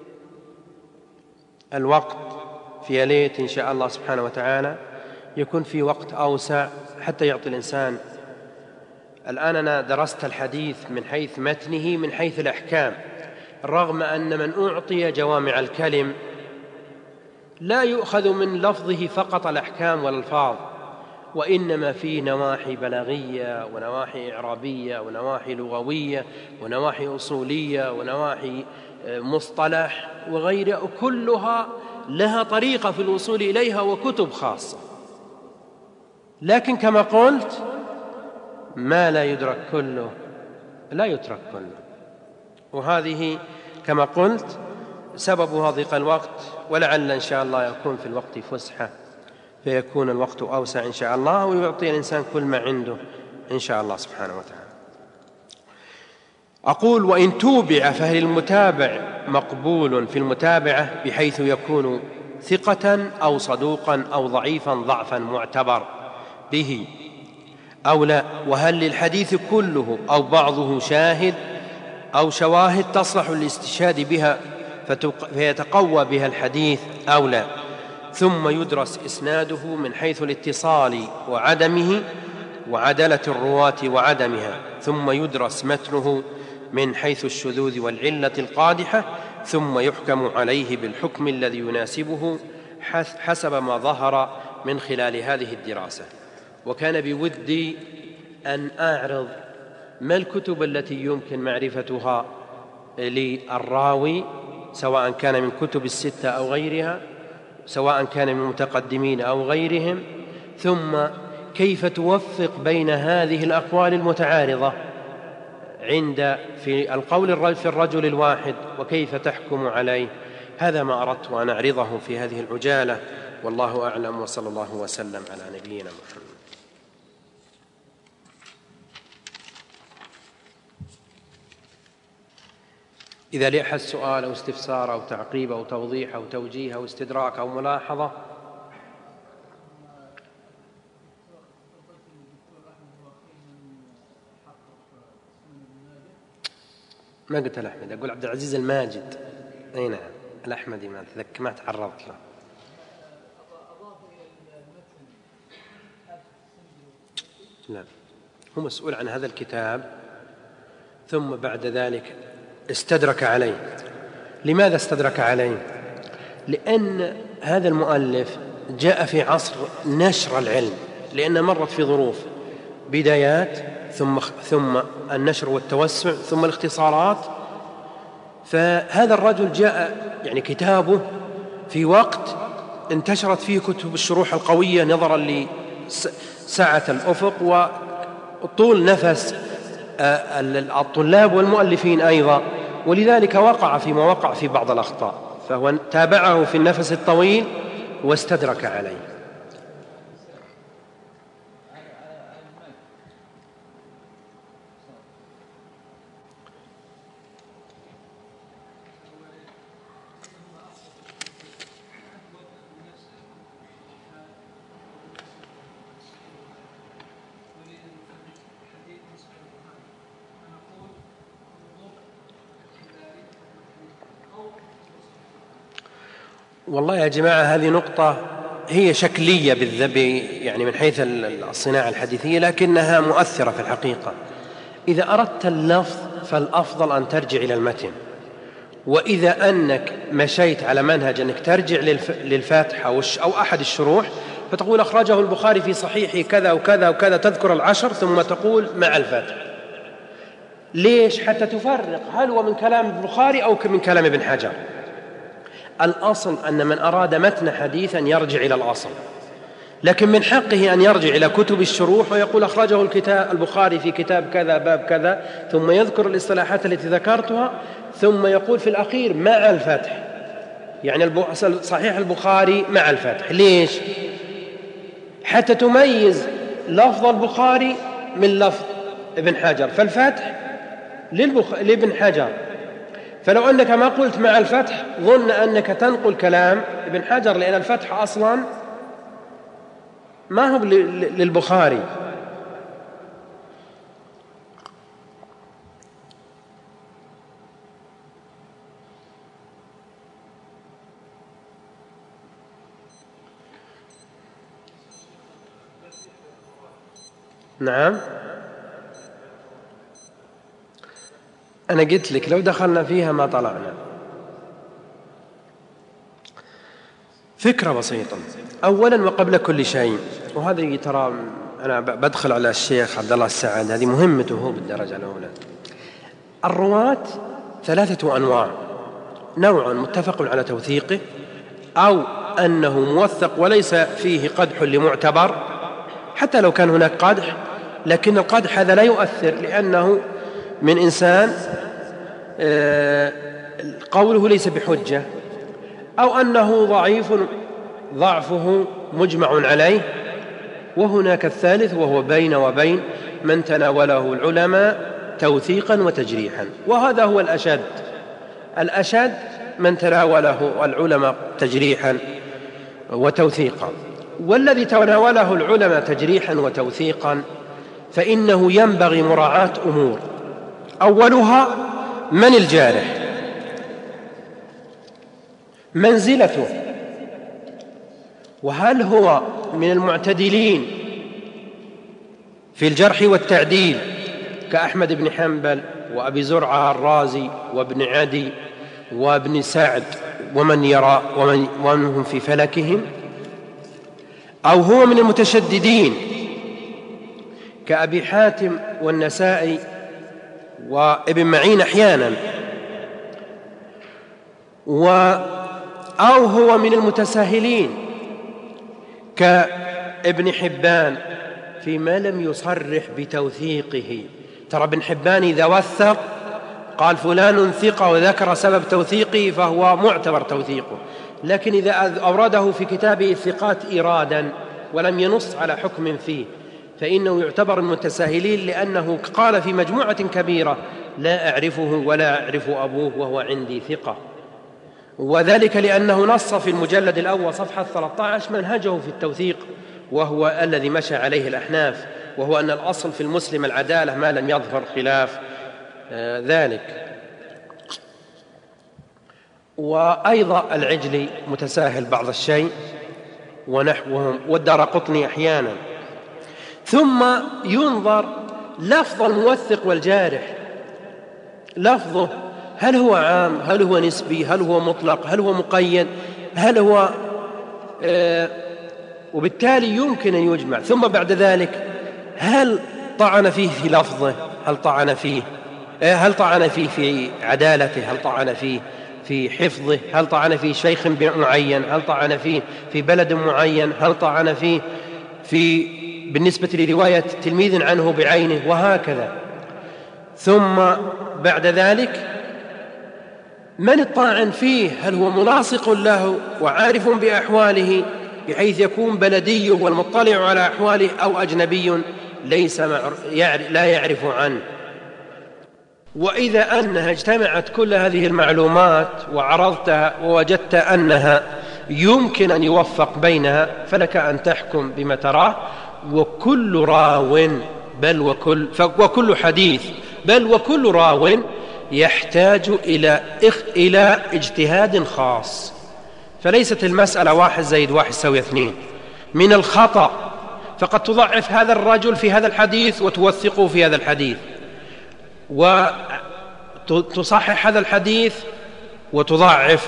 الوقت في ليت إن شاء الله سبحانه وتعالى يكون في وقت أوسع حتى يعطي الإنسان. الآن أنا درست الحديث من حيث متنه من حيث الأحكام، رغم أن من أعطي جوامع الكلم لا يؤخذ من لفظه فقط الأحكام والألفاظ، وإنما فيه نواحي بلاغية ونواحي إعرابية ونواحي لغوية ونواحي أصولية ونواحي مصطلح وغيرها، كلها لها طريقة في الوصول إليها وكتب خاصة. لكن كما قلت ما لا يدرك كله لا يترك كله، وهذه كما قلت سببها ضيق الوقت، ولعل إن شاء الله يكون في الوقت فسحة فيكون الوقت أوسع إن شاء الله، ويعطي الإنسان كل ما عنده إن شاء الله سبحانه وتعالى. أقول وإن توبع فهل المتابع مقبول في المتابعة بحيث يكون ثقة أو صدوقا أو ضعيفا ضعفا معتبر به أو لا؟ وهل للحديث كله أو بعضه شاهد أو شواهد تصلح للاستشهاد بها فيتقوى بها الحديث أو لا؟ ثم يدرس إسناده من حيث الاتصال وعدمه وعدلة الرواة وعدمها، ثم يدرس متنه من حيث الشذوذ والعلة القادحة، ثم يحكم عليه بالحكم الذي يناسبه حسب ما ظهر من خلال هذه الدراسة. وكان بودي أن أعرض ما الكتب التي يمكن معرفتها للراوي، سواء كان من كتب الستة أو غيرها، سواء كان من المتقدمين أو غيرهم، ثم كيف توفق بين هذه الأقوال المتعارضة في القول في الرجل الواحد، وكيف تحكم عليه. هذا ما أردت أن أعرضه في هذه العجالة، والله أعلم، وصلى الله وسلم على نبينا محمد. إذا لأحد سؤال أو استفسار أو تعقيب أو توضيح أو توجيه أو استدراك أو ملاحظة. ما قلت الأحمد، أقول عبد العزيز الماجد. أي نعم، الأحمدي ما تعرضت له. لا، هو مسؤول عن هذا الكتاب، ثم بعد ذلك استدرك عليه. لماذا استدرك عليه؟ لأن هذا المؤلف جاء في عصر نشر العلم، لأن مرت في ظروف بدايات ثم النشر والتوسع ثم الاختصارات. فهذا الرجل جاء يعني كتابه في وقت انتشرت فيه كتب الشروح القوية نظرا لسعة الأفق وطول نفس الطلاب والمؤلفين أيضا، ولذلك وقع فيما وقع في بعض الأخطاء، فهو تابعه في النفس الطويل واستدرك عليه. والله يا جماعة هذه نقطة هي شكلية يعني من حيث الصناعة الحديثية، لكنها مؤثرة في الحقيقة. إذا أردت اللفظ فالأفضل أن ترجع إلى المتن، وإذا أنك مشيت على منهج أنك ترجع للفاتحة أو أحد الشروح فتقول أخرجه البخاري في صحيحه كذا وكذا وكذا، تذكر العشر ثم تقول مع الفاتحة. ليش؟ حتى تفرق هل هو من كلام البخاري أو من كلام ابن حجر. الأصل أن من أراد متن حديثا يرجع إلى الأصل، لكن من حقه أن يرجع إلى كتب الشروح ويقول أخرجه البخاري في كتاب كذا باب كذا، ثم يذكر الاصطلاحات التي ذكرتها، ثم يقول في الأخير مع الفتح، يعني صحيح البخاري مع الفتح. ليش؟ حتى تميز لفظ البخاري من لفظ ابن حجر، فالفتح لابن حجر، فلو أنك ما قلت مع الفتح ظن أنك تنقل كلام ابن حجر، لأن الفتح أصلا ما هو للبخاري. نعم، أنا قلت لك لو دخلنا فيها ما طلعنا. فكرة بسيطة. أولا وقبل كل شيء، وهذه ترى أنا بدخل على الشيخ عبد الله السعد، هذه مهمته هو بالدرجة الأولى. الرواة 3 أنواع: نوع متفق على توثيقه، أو أنه موثق وليس فيه قدح لمعتبر، حتى لو كان هناك قدح لكن القدح هذا لا يؤثر لأنه من إنسان قوله ليس بحجة، أو أنه ضعيف ضعفه مجمع عليه. وهناك الثالث وهو بين وبين من تناوله العلماء توثيقا وتجريحا، وهذا هو الأشد من تناوله العلماء تجريحا وتوثيقا. والذي تناوله العلماء تجريحا وتوثيقا فإنه ينبغي مراعاة أمور، أولها من الجارح، منزلته، وهل هو من المعتدلين في الجرح والتعديل كأحمد بن حنبل وأبي زرعة الرازي وابن عدي وابن سعد ومن يرى ومن هم في فلكهم، أو هو من المتشددين كأبي حاتم والنسائي وابن معين أحيانا، أو هو من المتساهلين كابن حبان فيما لم يصرح بتوثيقه. ترى ابن حبان إذا وثق قال فلان ثقة وذكر سبب توثيقه فهو معتبر توثيقه، لكن إذا أورده في كتابه الثقات إرادا ولم ينص على حكم فيه فإنه يعتبر من المتساهلين، لأنه قال في مجموعة كبيرة لا أعرفه ولا أعرف أبوه وهو عندي ثقة، وذلك لأنه نص في المجلد الأول صفحة 13 منهجه في التوثيق، وهو الذي مشى عليه الأحناف، وهو أن الأصل في المسلم العدالة ما لم يظهر خلاف ذلك. وأيضا العجلي متساهل بعض الشيء ونحوهم، والدارقطني أحيانا. ثم ينظر لفظ الموثق والجارح، لفظه هل هو عام، هل هو نسبي، هل هو مطلق، هل هو مقيد، هل هو وبالتالي يمكن أن يجمع. ثم بعد ذلك هل طعن فيه في لفظه، هل طعن فيه في عدالته، هل طعن فيه في حفظه، هل طعن فيه شيخ معين، هل طعن فيه في بلد معين، هل طعن فيه بالنسبة لرواية تلميذ عنه بعينه، وهكذا. ثم بعد ذلك من الطاعن فيه، هل هو ملاصق له وعارف بأحواله بحيث يكون بلدي والمطلع على أحواله، أو أجنبي لا يعرف عنه. وإذا أنها اجتمعت كل هذه المعلومات وعرضتها ووجدت أنها يمكن أن يوفق بينها فلك أن تحكم بما تراه. وكل راو وكل حديث وكل راو يحتاج إلى اجتهاد خاص، فليست المسألة 1 زائد 1 يساوي 2 من الخطأ، فقد تضعف هذا الرجل في هذا الحديث وتوثقه في هذا الحديث، وتصحح هذا الحديث وتضعف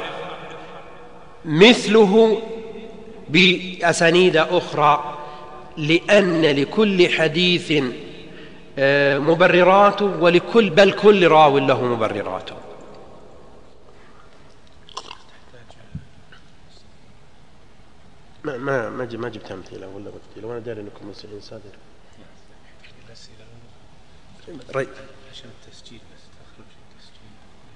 مثله بأسانيد أخرى، لأن لكل حديث مبرراته، بل كل راو له مبرراته. ما جبت أمثلة ولا بكتير، وأنا داري أنكم مسؤولين صادر. رأي عشان التسجيل بس تخرج التسجيل.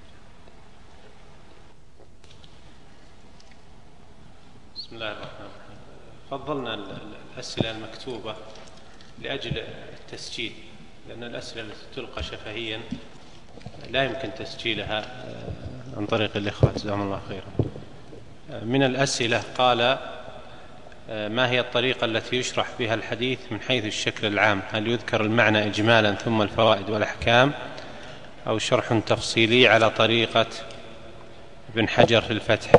بسم الله الرحمن الرحيم. فضلنا الأسئلة المكتوبة لأجل التسجيل، لأن الأسئلة التي تلقى شفهيا لا يمكن تسجيلها عن طريق الإخوة جزاهم الله خيرا. من الأسئلة قال: ما هي الطريقة التي يشرح بها الحديث من حيث الشكل العام؟ هل يذكر المعنى إجمالا ثم الفوائد والأحكام، أو شرح تفصيلي على طريقة ابن حجر في الفتح؟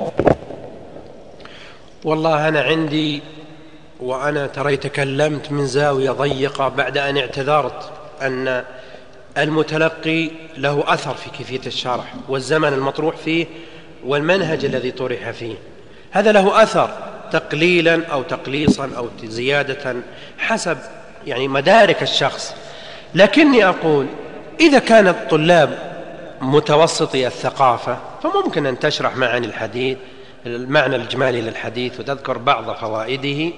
والله أنا عندي، وأنا ترى تكلمت من زاوية ضيقة بعد أن اعتذرت أن المتلقي له أثر في كيفية الشرح والزمن المطروح فيه والمنهج الذي طرح فيه، هذا له أثر تقليلا أو تقليصا أو زيادة حسب مدارك الشخص. لكني أقول إذا كان الطلاب متوسطي الثقافة فممكن أن تشرح معاني الحديث، المعنى الإجمالي للحديث، وتذكر بعض فوائده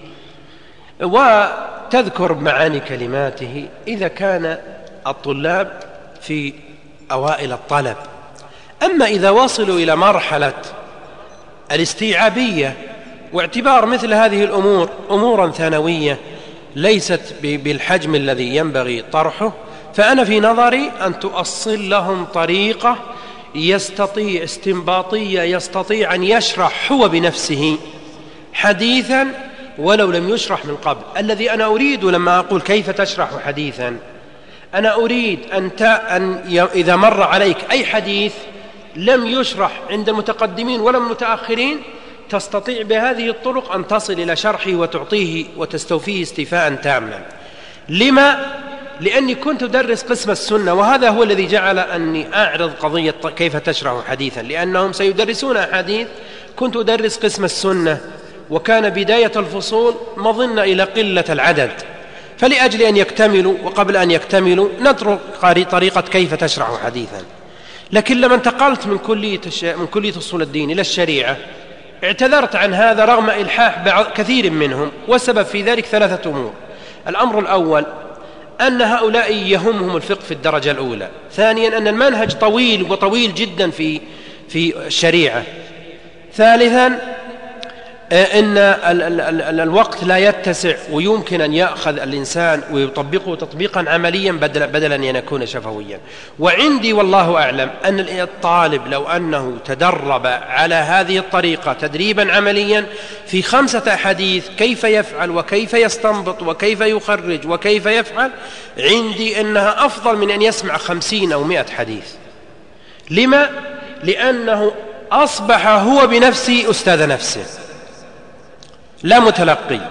وتذكر معاني كلماته إذا كان الطلاب في أوائل الطلب. أما إذا وصلوا إلى مرحلة الاستيعابية واعتبار مثل هذه الأمور أمورا ثانوية ليست بالحجم الذي ينبغي طرحه، فأنا في نظري أن تؤصل لهم طريقة يستطيع استنباطية، يستطيع أن يشرح هو بنفسه حديثا ولو لم يشرح من قبل. الذي أنا أريد لما أقول كيف تشرح حديثا، أنا أريد أن إذا مر عليك أي حديث لم يشرح عند المتقدمين ولا المتأخرين تستطيع بهذه الطرق أن تصل إلى شرحه وتعطيه وتستوفيه استيفاء تاما. لما؟ لأني كنت أدرس قسم السنة، وهذا هو الذي جعل أني أعرض قضية كيف تشرح حديثا، لأنهم سيدرسون أحاديث. كنت أدرس قسم السنة وكان بداية الفصول مظنة إلى قلة العدد، فلأجل أن يكتملوا وقبل أن يكتملوا نترك طريقة كيف تشرح حديثا. لكن لما انتقلت من كلية أصول الدين إلى الشريعة اعتذرت عن هذا رغم إلحاح كثير منهم، والسبب في ذلك 3 أمور. الأمر الأول أن هؤلاء يهمهم الفقه في الدرجة الأولى. ثانيا أن المنهج طويل وطويل جدا في الشريعة. ثالثا إن الوقت لا يتسع ويمكن أن يأخذ الإنسان ويطبقه تطبيقا عمليا بدلا أن يكون شفويا. وعندي والله أعلم أن الطالب لو أنه تدرب على هذه الطريقة تدريبا عمليا في 5 أحاديث كيف يفعل وكيف يستنبط وكيف يخرج وكيف يفعل، عندي أنها أفضل من أن يسمع 50 أو 100 حديث. لما؟ لأنه أصبح هو بنفسه أستاذ نفسه لا متلقي.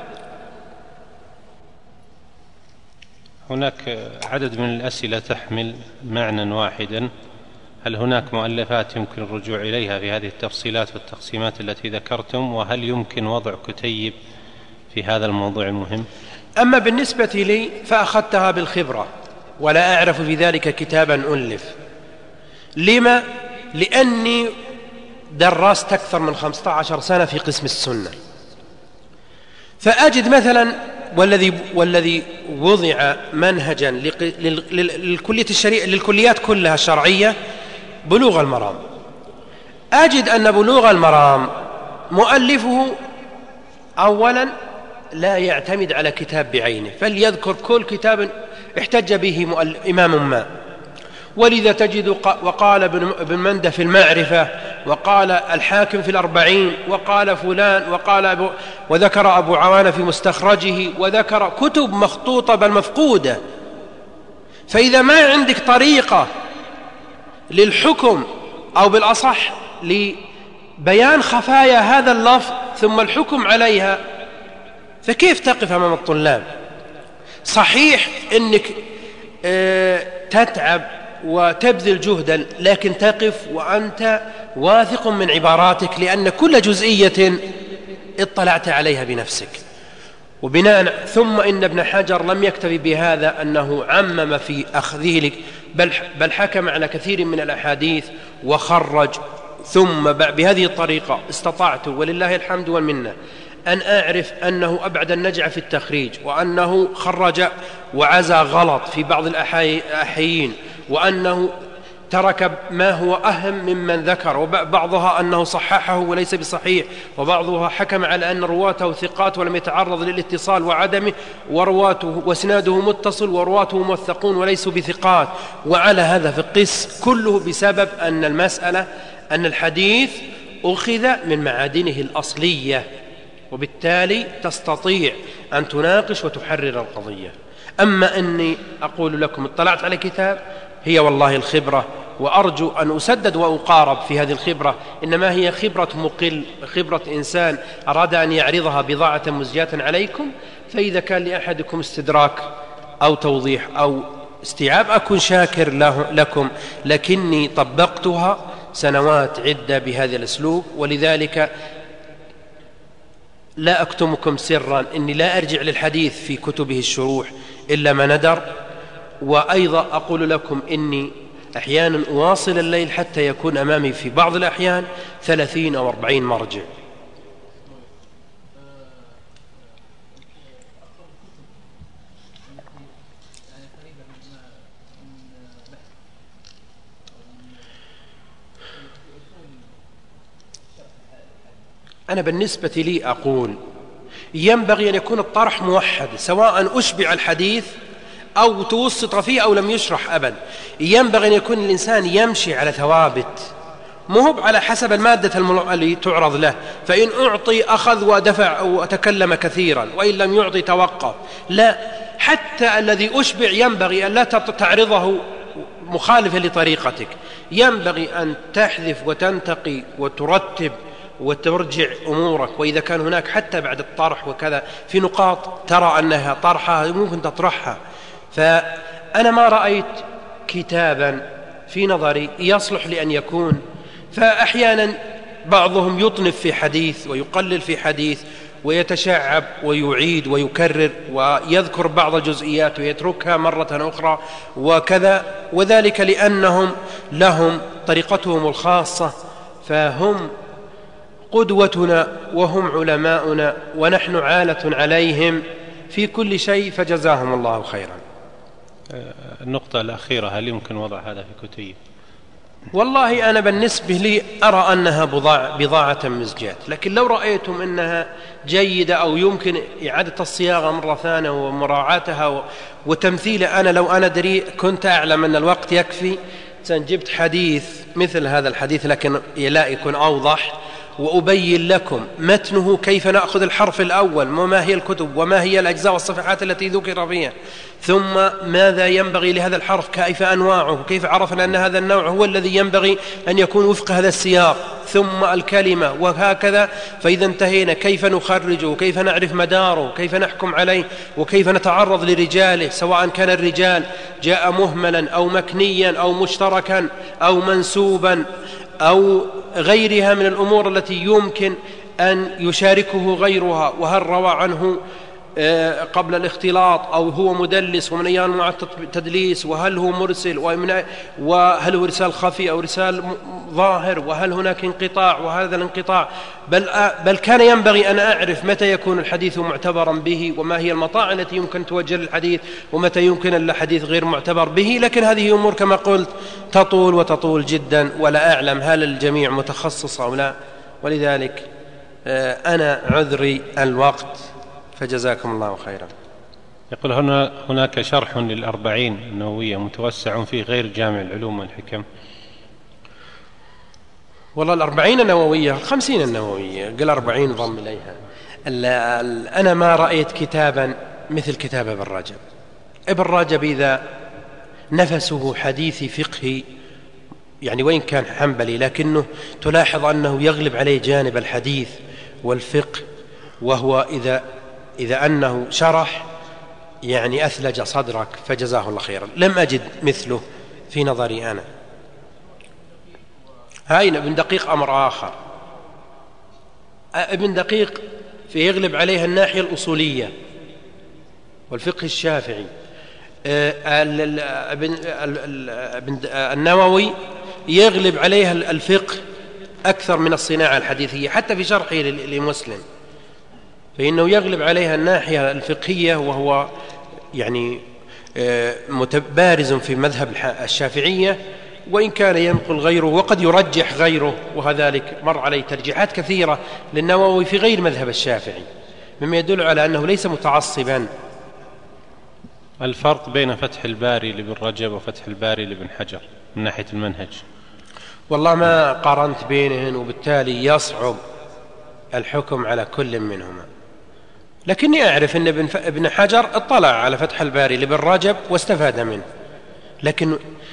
هناك عدد من الأسئلة تحمل معنى واحدا. هل هناك مؤلفات يمكن الرجوع إليها في هذه التفصيلات والتقسيمات التي ذكرتم؟ وهل يمكن وضع كتيب في هذا الموضوع المهم؟ أما بالنسبة لي فأخذتها بالخبرة ولا أعرف في ذلك كتابا ألف. لما؟ لأني درست أكثر من 15 سنة في قسم السنة، فأجد مثلا والذي وضع منهجا للكليات كلها الشرعية بلوغ المرام. أجد أن بلوغ المرام مؤلفه أولا لا يعتمد على كتاب بعينه، فليذكر كل كتاب احتج به إمام ما. ولذا تجد وقال ابن مندة في المعرفة، وقال الحاكم في 40، وقال فلان، وذكر أبو عوانة في مستخرجه، وذكر كتب مخطوطة بل مفقودة. فإذا ما عندك طريقة للحكم أو بالأصح لبيان خفايا هذا اللفظ ثم الحكم عليها، فكيف تقف أمام الطلاب؟ صحيح أنك تتعب وتبذل جهدا، لكن تقف وأنت واثق من عباراتك لأن كل جزئية اطلعت عليها بنفسك. وبناء ثم إن ابن حجر لم يكتفي بهذا أنه عمم في أخذه بل حكم على كثير من الأحاديث وخرج. ثم بهذه الطريقة استطعت ولله الحمد والمنة أن أعرف أنه أبعد النجع في التخريج، وأنه خرج وعزى غلط في بعض الأحيين، وأنه ترك ما هو أهم ممن ذكر، وبعضها أنه صححه وليس بصحيح، وبعضها حكم على أن رواته ثقات ولم يتعرض للاتصال وعدمه، ورواته واسناده متصل ورواته موثقون وليسوا بثقات. وعلى هذا فقس كله بسبب أن المسألة أن الحديث أخذ من معادنه الأصلية، وبالتالي تستطيع أن تناقش وتحرر القضية. أما أني أقول لكم اطلعت على كتاب، هي والله الخبرة، وأرجو أن أسدد وأقارب في هذه الخبرة، إنما هي خبرة مقل، خبرة إنسان أراد أن يعرضها بضاعة مزجاة عليكم. فإذا كان لأحدكم استدراك أو توضيح أو استيعاب أكون شاكر لكم، لكني طبقتها سنوات عدة بهذا الأسلوب، ولذلك لا أكتمكم سرا إني لا أرجع للحديث في كتبه الشروح إلا ما ندر. وأيضا أقول لكم إني أحيانا أواصل الليل حتى يكون أمامي في بعض الأحيان 30 أو 40 مرجع. أنا بالنسبة لي أقول ينبغي أن يكون الطرح موحد، سواء أشبع الحديث أو توسط فيه أو لم يشرح أبدا. ينبغي أن يكون الإنسان يمشي على ثوابت، مو على حسب المادة اللي تعرض له، فإن أعطي أخذ ودفع وتكلم كثيرا، وإن لم يعطي توقف. لا، حتى الذي أشبع ينبغي أن لا تعرضه مخالفا لطريقتك، ينبغي أن تحذف وتنتقي وترتب وترجع أمورك. وإذا كان هناك حتى بعد الطرح وكذا في نقاط ترى أنها طرحها ممكن تطرحها. فأنا ما رأيت كتابا في نظري يصلح لأن يكون، فأحيانا بعضهم يطنف في حديث ويقلل في حديث ويتشعب ويعيد ويكرر ويذكر بعض الجزئيات ويتركها مرة أخرى وكذا، وذلك لأنهم لهم طريقتهم الخاصة، فهم قدوتنا وهم علماؤنا ونحن عالة عليهم في كل شيء، فجزاهم الله خيرا. النقطة الأخيرة، هل يمكن وضع هذا في كتيب؟ والله أنا بالنسبة لي أرى أنها بضاعة مزجات، لكن لو رأيتم أنها جيدة أو يمكن إعادة الصياغة مرة ثانية ومراعاتها وتمثيلها، أنا لو أنا دري كنت أعلم أن الوقت يكفي سنجبت حديث مثل هذا الحديث، لكن لا يكون أوضح، وأبين لكم متنه كيف نأخذ الحرف الأول وما هي الكتب وما هي الأجزاء والصفحات التي ذكر فيها، ثم ماذا ينبغي لهذا الحرف، كيف أنواعه، كيف عرفنا أن هذا النوع هو الذي ينبغي أن يكون وفق هذا السياق، ثم الكلمة وهكذا. فإذا انتهينا كيف نخرجه، كيف نعرف مداره، كيف نحكم عليه، وكيف نتعرض لرجاله، سواء كان الرجال جاء مهملا أو مكنيا أو مشتركا أو منسوبا أو غيرها من الأمور التي يمكن أن يشاركه غيرها، وهل روى عنه قبل الاختلاط أو هو مدلس ومن أيام مع التدليس، وهل هو مرسل وهل هو رسال خفي أو رسال ظاهر، وهل هناك انقطاع وهذا الانقطاع. بل كان ينبغي أن أعرف متى يكون الحديث معتبرا به، وما هي المطاعن التي يمكن توجه للحديث، ومتى يمكن الحديث غير معتبر به. لكن هذه أمور كما قلت تطول وتطول جدا، ولا أعلم هل الجميع متخصص أو لا، ولذلك أنا عذري الوقت، فجزاكم الله خيرا. يقول هناك شرح للأربعين النووية متوسع فيه غير جامع العلوم والحكم. والله 40 النووية 50 النووية، قل 40 ضم إليها. أنا ما رأيت كتابا مثل كتاب ابن رجب. ابن رجب إذا نفسه حديثي فقهي، يعني وإن كان حنبلي، لكنه تلاحظ أنه يغلب عليه جانب الحديث والفقه، وهو إذا أنه شرح يعني أثلج صدرك، فجزاه الله خيرا. لم أجد مثله في نظري أنا. هاي ابن دقيق أمر آخر. ابن دقيق يغلب عليها الناحية الأصولية والفقه الشافعي. النووي يغلب عليها الفقه أكثر من الصناعة الحديثية، حتى في شرحه لمسلم فإنه يغلب عليها الناحية الفقهية، وهو يعني متبارز في مذهب الشافعية، وإن كان ينقل غيره وقد يرجح غيره، وهذلك مر عليه ترجيحات كثيرة للنووي في غير مذهب الشافعي، مما يدل على أنه ليس متعصبا. الفرق بين فتح الباري لابن رجب وفتح الباري لابن حجر من ناحية المنهج؟ والله ما قارنت بينهن، وبالتالي يصعب الحكم على كل منهما، لكني أعرف أن ابن حجر اطلع على فتح الباري لابن رجب واستفاد منه، لكن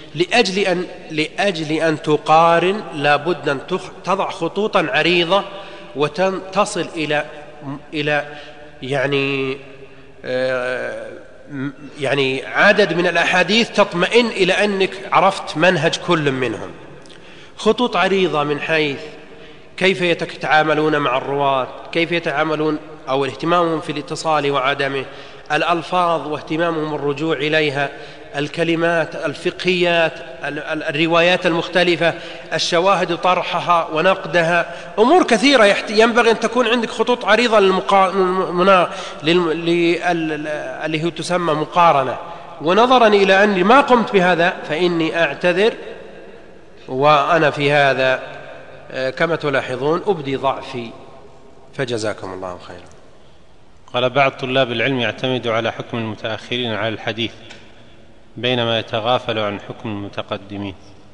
لأجل أن تقارن لابد أن تضع خطوطا عريضة وتصل إلى يعني عدد من الأحاديث تطمئن إلى أنك عرفت منهج كل منهم. خطوط عريضة من حيث كيف يتعاملون مع الرواة، كيف يتعاملون أو اهتمامهم في الاتصال وعدمه، الألفاظ واهتمامهم الرجوع إليها، الكلمات، الفقهيات، الروايات المختلفة، الشواهد طرحها ونقدها، أمور كثيرة ينبغي أن تكون عندك خطوط عريضة اللي هو تسمى مقارنة. ونظرا إلى أني ما قمت بهذا فإني أعتذر، وأنا في هذا كما تلاحظون أبدي ضعفي، فجزاكم الله خيرا. قال بعض طلاب العلم يعتمد على حكم المتأخرين على الحديث بينما يتغافل عن حكم المتقدمين.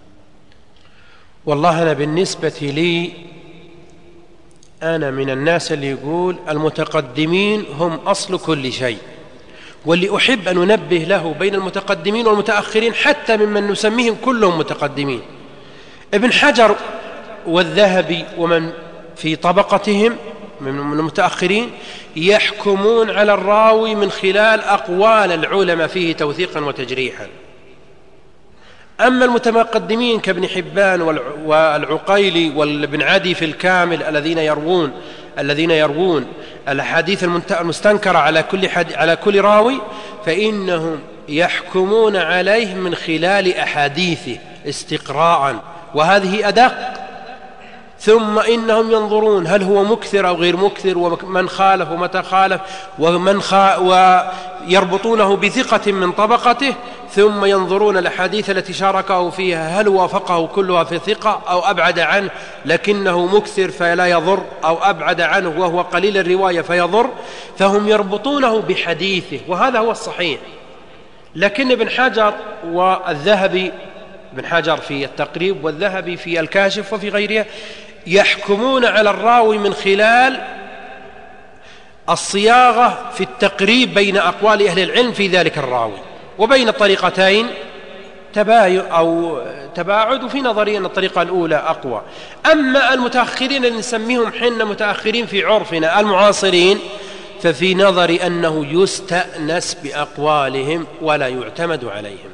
والله أنا بالنسبة لي أنا من الناس اللي يقول المتقدمين هم أصل كل شيء، واللي أحب أن أنبه له بين المتقدمين والمتأخرين حتى ممن نسميهم كلهم متقدمين. ابن حجر والذهبي ومن في طبقتهم من المتأخرين يحكمون على الراوي من خلال أقوال العلماء فيه توثيقا وتجريحا. أما المتقدمين كابن حبان والعقيلي والابن عدي في الكامل الذين يروون الأحاديث المستنكرة على كل راوي، فإنهم يحكمون عليه من خلال أحاديثه استقراء، وهذه أدق. ثم إنهم ينظرون هل هو مكثر أو غير مكثر، ومن خالف ومتى خالف، ويربطونه بثقة من طبقته، ثم ينظرون الأحاديث التي شاركه فيها هل وافقه كلها في ثقة أو أبعد عنه لكنه مكثر فلا يضر، أو أبعد عنه وهو قليل الرواية فيضر، فهم يربطونه بحديثه، وهذا هو الصحيح. لكن ابن حجر والذهبي، ابن حجر في التقريب والذهبي في الكاشف وفي غيرها، يحكمون على الراوي من خلال الصياغة في التقريب بين أقوال أهل العلم في ذلك الراوي، وبين الطريقتين تباعد، وفي نظري أن الطريقة الأولى أقوى. أما المتأخرين اللي نسميهم حنا متأخرين في عرفنا المعاصرين، ففي نظري أنه يستأنس بأقوالهم ولا يعتمد عليهم.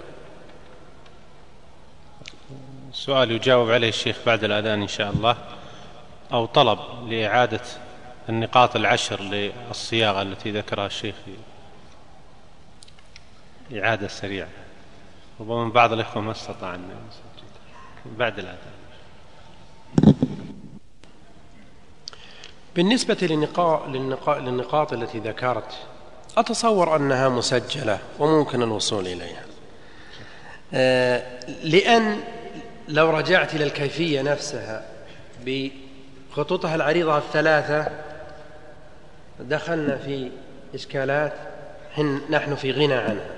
سؤال يجاوب عليه الشيخ بعد الأذان إن شاء الله، أو طلب لإعادة النقاط 10 للصياغة التي ذكرها الشيخ، إعادة سريعة، ربما بعض الإخوة ما استطاع أن بعد الأذان. بالنسبة للنقاط التي ذكرت، أتصور أنها مسجلة وممكن الوصول إليها، لأن لو رجعت إلى الكيفية نفسها بخطوطها العريضة الثلاثة دخلنا في إشكالات نحن في غنى عنها.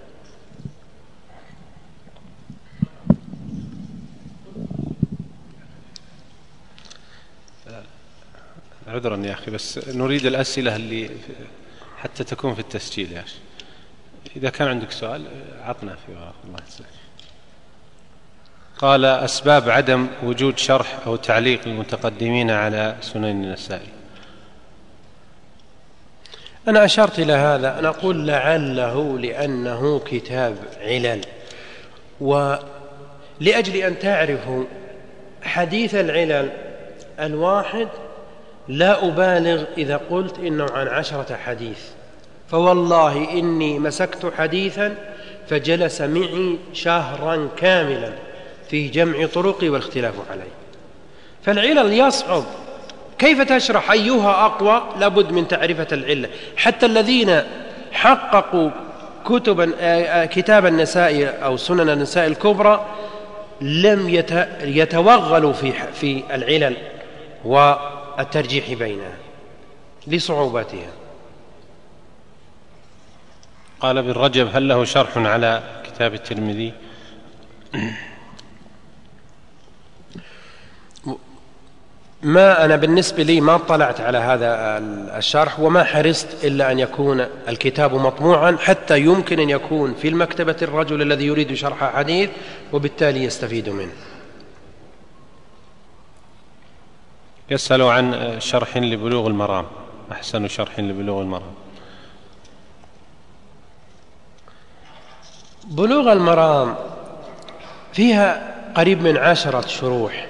عذرا يا أخي، بس نريد الأسئلة اللي حتى تكون في التسجيل يا أخي. إذا كان عندك سؤال عطنا في ورق. الله يسلمك. قال أسباب عدم وجود شرح أو تعليق للمتقدمين على سنن النسائي. أنا أشرت إلى هذا، أنا أقول لعله لأنه كتاب علل، ولأجل أن تعرفوا حديث العلل الواحد لا أبالغ إذا قلت إنه عن 10 حديث، فوالله إني مسكت حديثا فجلس معي شهرا كاملا في جمع طرقي والاختلاف عليه. فالعلل يصعب، كيف تشرح أيها أقوى؟ لابد من تعرفة العلة. حتى الذين حققوا كتاب النسائي أو سنن النسائي الكبرى لم يتوغلوا في العلل والترجيح بينها لصعوبتها. قال ابن رجب: هل له شرح على كتاب الترمذي؟ ما أنا بالنسبة لي ما اطلعت على هذا الشرح، وما حرصت إلا أن يكون الكتاب مطبوعا حتى يمكن أن يكون في المكتبة الرجل الذي يريد شرح حديث وبالتالي يستفيد منه. يسأل عن شرح لبلوغ المرام، أحسن شرح لبلوغ المرام. بلوغ المرام فيها قريب من 10 شروح،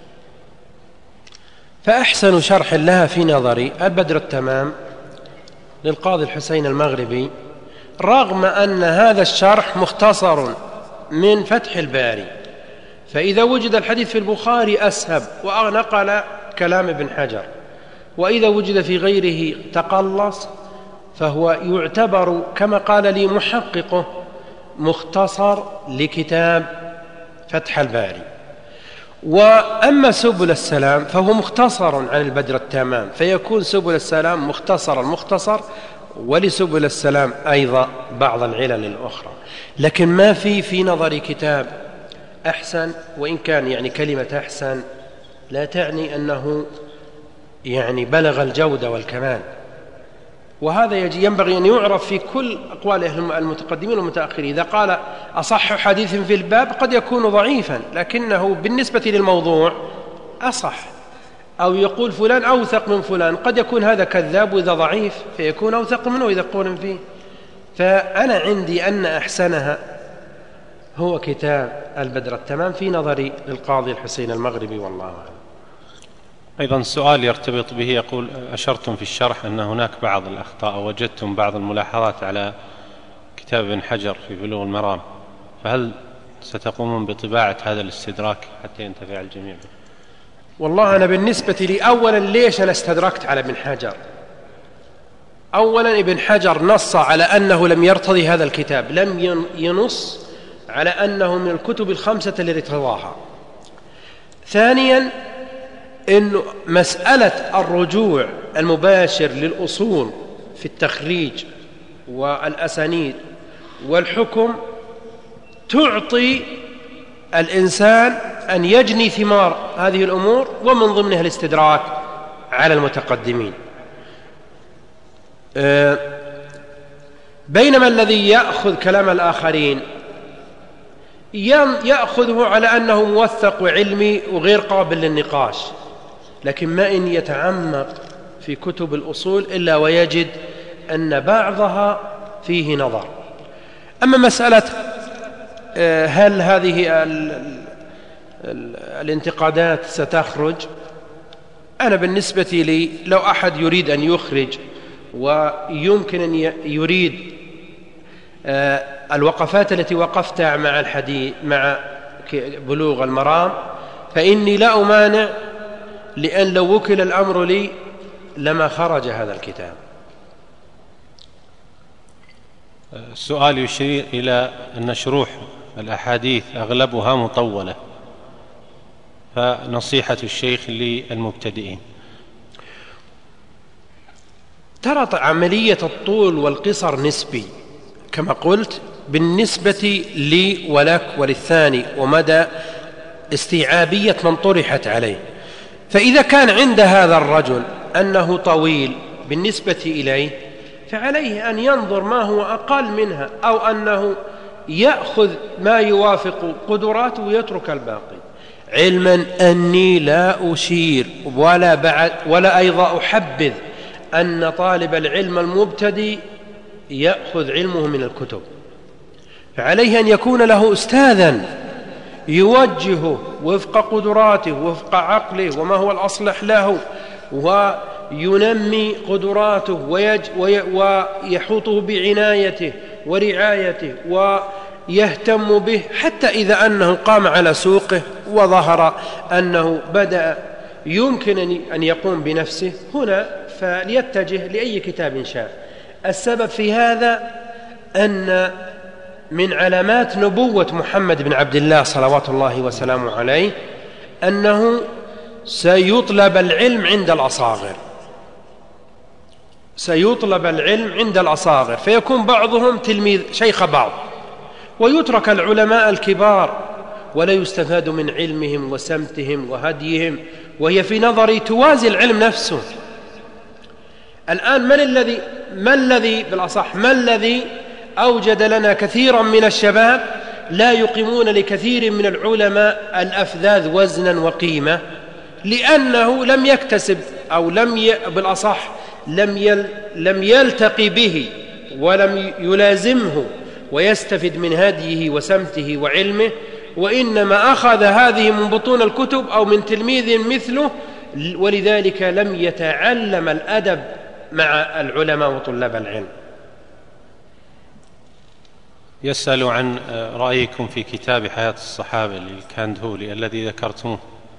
فأحسن شرح لها في نظري البدر التمام للقاضي الحسين المغربي، رغم أن هذا الشرح مختصر من فتح الباري، فإذا وجد الحديث في البخاري أسهب ونقل كلام ابن حجر، وإذا وجد في غيره تقلص، فهو يعتبر كما قال لي محققه مختصر لكتاب فتح الباري. وأما سبل السلام فهو مختصر عن البدر التمام، فيكون سبل السلام مختصر المختصر، ولسبل السلام أيضا بعض العلل الأخرى. لكن ما في نظري كتاب أحسن، وإن كان يعني كلمة أحسن لا تعني أنه يعني بلغ الجودة والكمال، وهذا ينبغي أن يعرف في كل أقوال المتقدمين والمتأخرين. إذا قال أصح حديث في الباب قد يكون ضعيفا، لكنه بالنسبة للموضوع أصح، أو يقول فلان أوثق من فلان، قد يكون هذا كذاب، وإذا ضعيف فيكون أوثق منه إذا قول فيه. فأنا عندي أن أحسنها هو كتاب البدر التمام في نظري للقاضي الحسين المغربي، والله أعلم. أيضا سؤال يرتبط به، يقول: أشرتم في الشرح أن هناك بعض الأخطاء، وجدتم بعض الملاحظات على كتاب ابن حجر في بلوغ المرام، فهل ستقومون بطباعة هذا الاستدراك حتى ينتفع الجميع؟ والله أنا بالنسبة لي أولا ليش أنا استدركت على ابن حجر؟ أولا ابن حجر نص على أنه لم يرتضي هذا الكتاب، لم ينص على أنه من الكتب ال5 التي ارتضاها. ثانيا إن مسألة الرجوع المباشر للأصول في التخريج والأسانيد والحكم تعطي الإنسان أن يجني ثمار هذه الأمور، ومن ضمنها الاستدراك على المتقدمين. بينما الذي يأخذ كلام الآخرين يأخذه على أنه موثق وعلمي وغير قابل للنقاش، لكن ما إن يتعمق في كتب الأصول إلا ويجد أن بعضها فيه نظر. أما مسألة هل هذه الانتقادات ستخرج، أنا بالنسبة لي لو أحد يريد أن يخرج ويمكن أن يريد الوقفات التي وقفتها مع الحديث مع بلوغ المرام، فإني لا أمانع، لأن لو وكل الأمر لي لما خرج هذا الكتاب. السؤال يشير إلى أن شروح الأحاديث أغلبها مطولة، فنصيحة الشيخ للمبتدئين. ترى عملية الطول والقصر نسبي كما قلت بالنسبة لي ولك وللثاني، ومدى استيعابية من طرحت عليه. فإذا كان عند هذا الرجل أنه طويل بالنسبة إليه، فعليه أن ينظر ما هو أقل منها، أو أنه يأخذ ما يوافق قدراته ويترك الباقي، علما أني لا أشير ولا أيضا أحبذ أن طالب العلم المبتدئ يأخذ علمه من الكتب، فعليه أن يكون له أستاذا يوجهه وفق قدراته وفق عقله وما هو الأصلح له، وينمي قدراته ويحوطه بعنايته ورعايته ويهتم به، حتى إذا أنه قام على سوقه وظهر أنه بدأ يمكن أن يقوم بنفسه، هنا فليتجه لأي كتاب شاء. السبب في هذا أن من علامات نبوة محمد بن عبد الله صلوات الله وسلامه عليه أنه سيطلب العلم عند الأصاغر، سيطلب العلم عند الأصاغر، فيكون بعضهم تلميذ شيخ بعض، ويترك العلماء الكبار ولا يستفاد من علمهم وسمتهم وهديهم، وهي في نظري توازي العلم نفسه. الآن ما الذي أوجد لنا كثيرا من الشباب لا يقيمون لكثير من العلماء الأفذاذ وزنا وقيمة؟ لأنه لم يكتسب أو لم يلتقي به ولم يلازمه ويستفد من هديه وسمته وعلمه، وإنما أخذ هذه من بطون الكتب أو من تلميذ مثله، ولذلك لم يتعلم الأدب مع العلماء وطلاب العلم. يسأل عن رأيكم في كتاب حياة الصحابة للكاندهولي الذي ذكرتموه.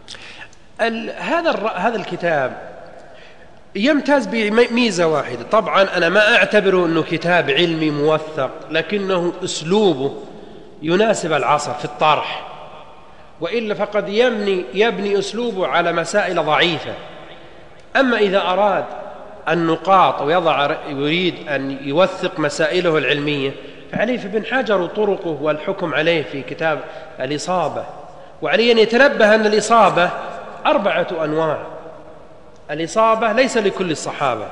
هذا الكتاب يمتاز بميزة واحدة. طبعا أنا ما أعتبره أنه كتاب علمي موثق، لكنه أسلوبه يناسب العصر في الطرح، وإلا فقد يبني أسلوبه على مسائل ضعيفة. أما إذا أراد النقاط يريد أن يوثق مسائله العلمية فعليه في ابن حجر وطرقه والحكم عليه في كتاب الإصابة، وعليه أن يتنبه أن الإصابة 4 أنواع. الإصابة ليس لكل الصحابة،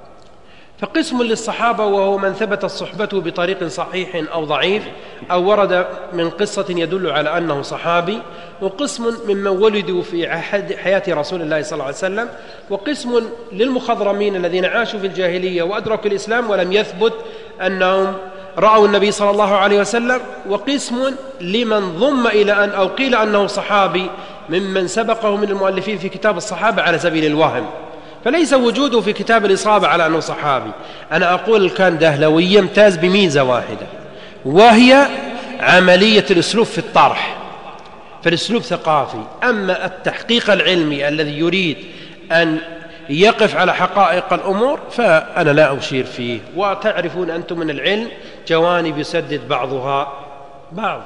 فقسم للصحابة وهو من ثبت صحبته بطريق صحيح أو ضعيف أو ورد من قصة يدل على أنه صحابي، وقسم ممن ولدوا في حياة رسول الله صلى الله عليه وسلم، وقسم للمخضرمين الذين عاشوا في الجاهلية وأدركوا الإسلام ولم يثبت أنهم رأوا النبي صلى الله عليه وسلم، وقسم لمن ضم إلى أن أو قيل أنه صحابي ممن سبقه من المؤلفين في كتاب الصحابة على سبيل الوهم، فليس وجوده في كتاب الإصابة على أنه صحابي. أنا أقول الكاندهلوي يمتاز بميزة واحدة، وهي عملية الأسلوب في الطرح، فالأسلوب ثقافي. أما التحقيق العلمي الذي يريد أن يقف على حقائق الأمور فأنا لا أشير فيه، وتعرفون أنتم من العلم جوانب يسدد بعضها بعض.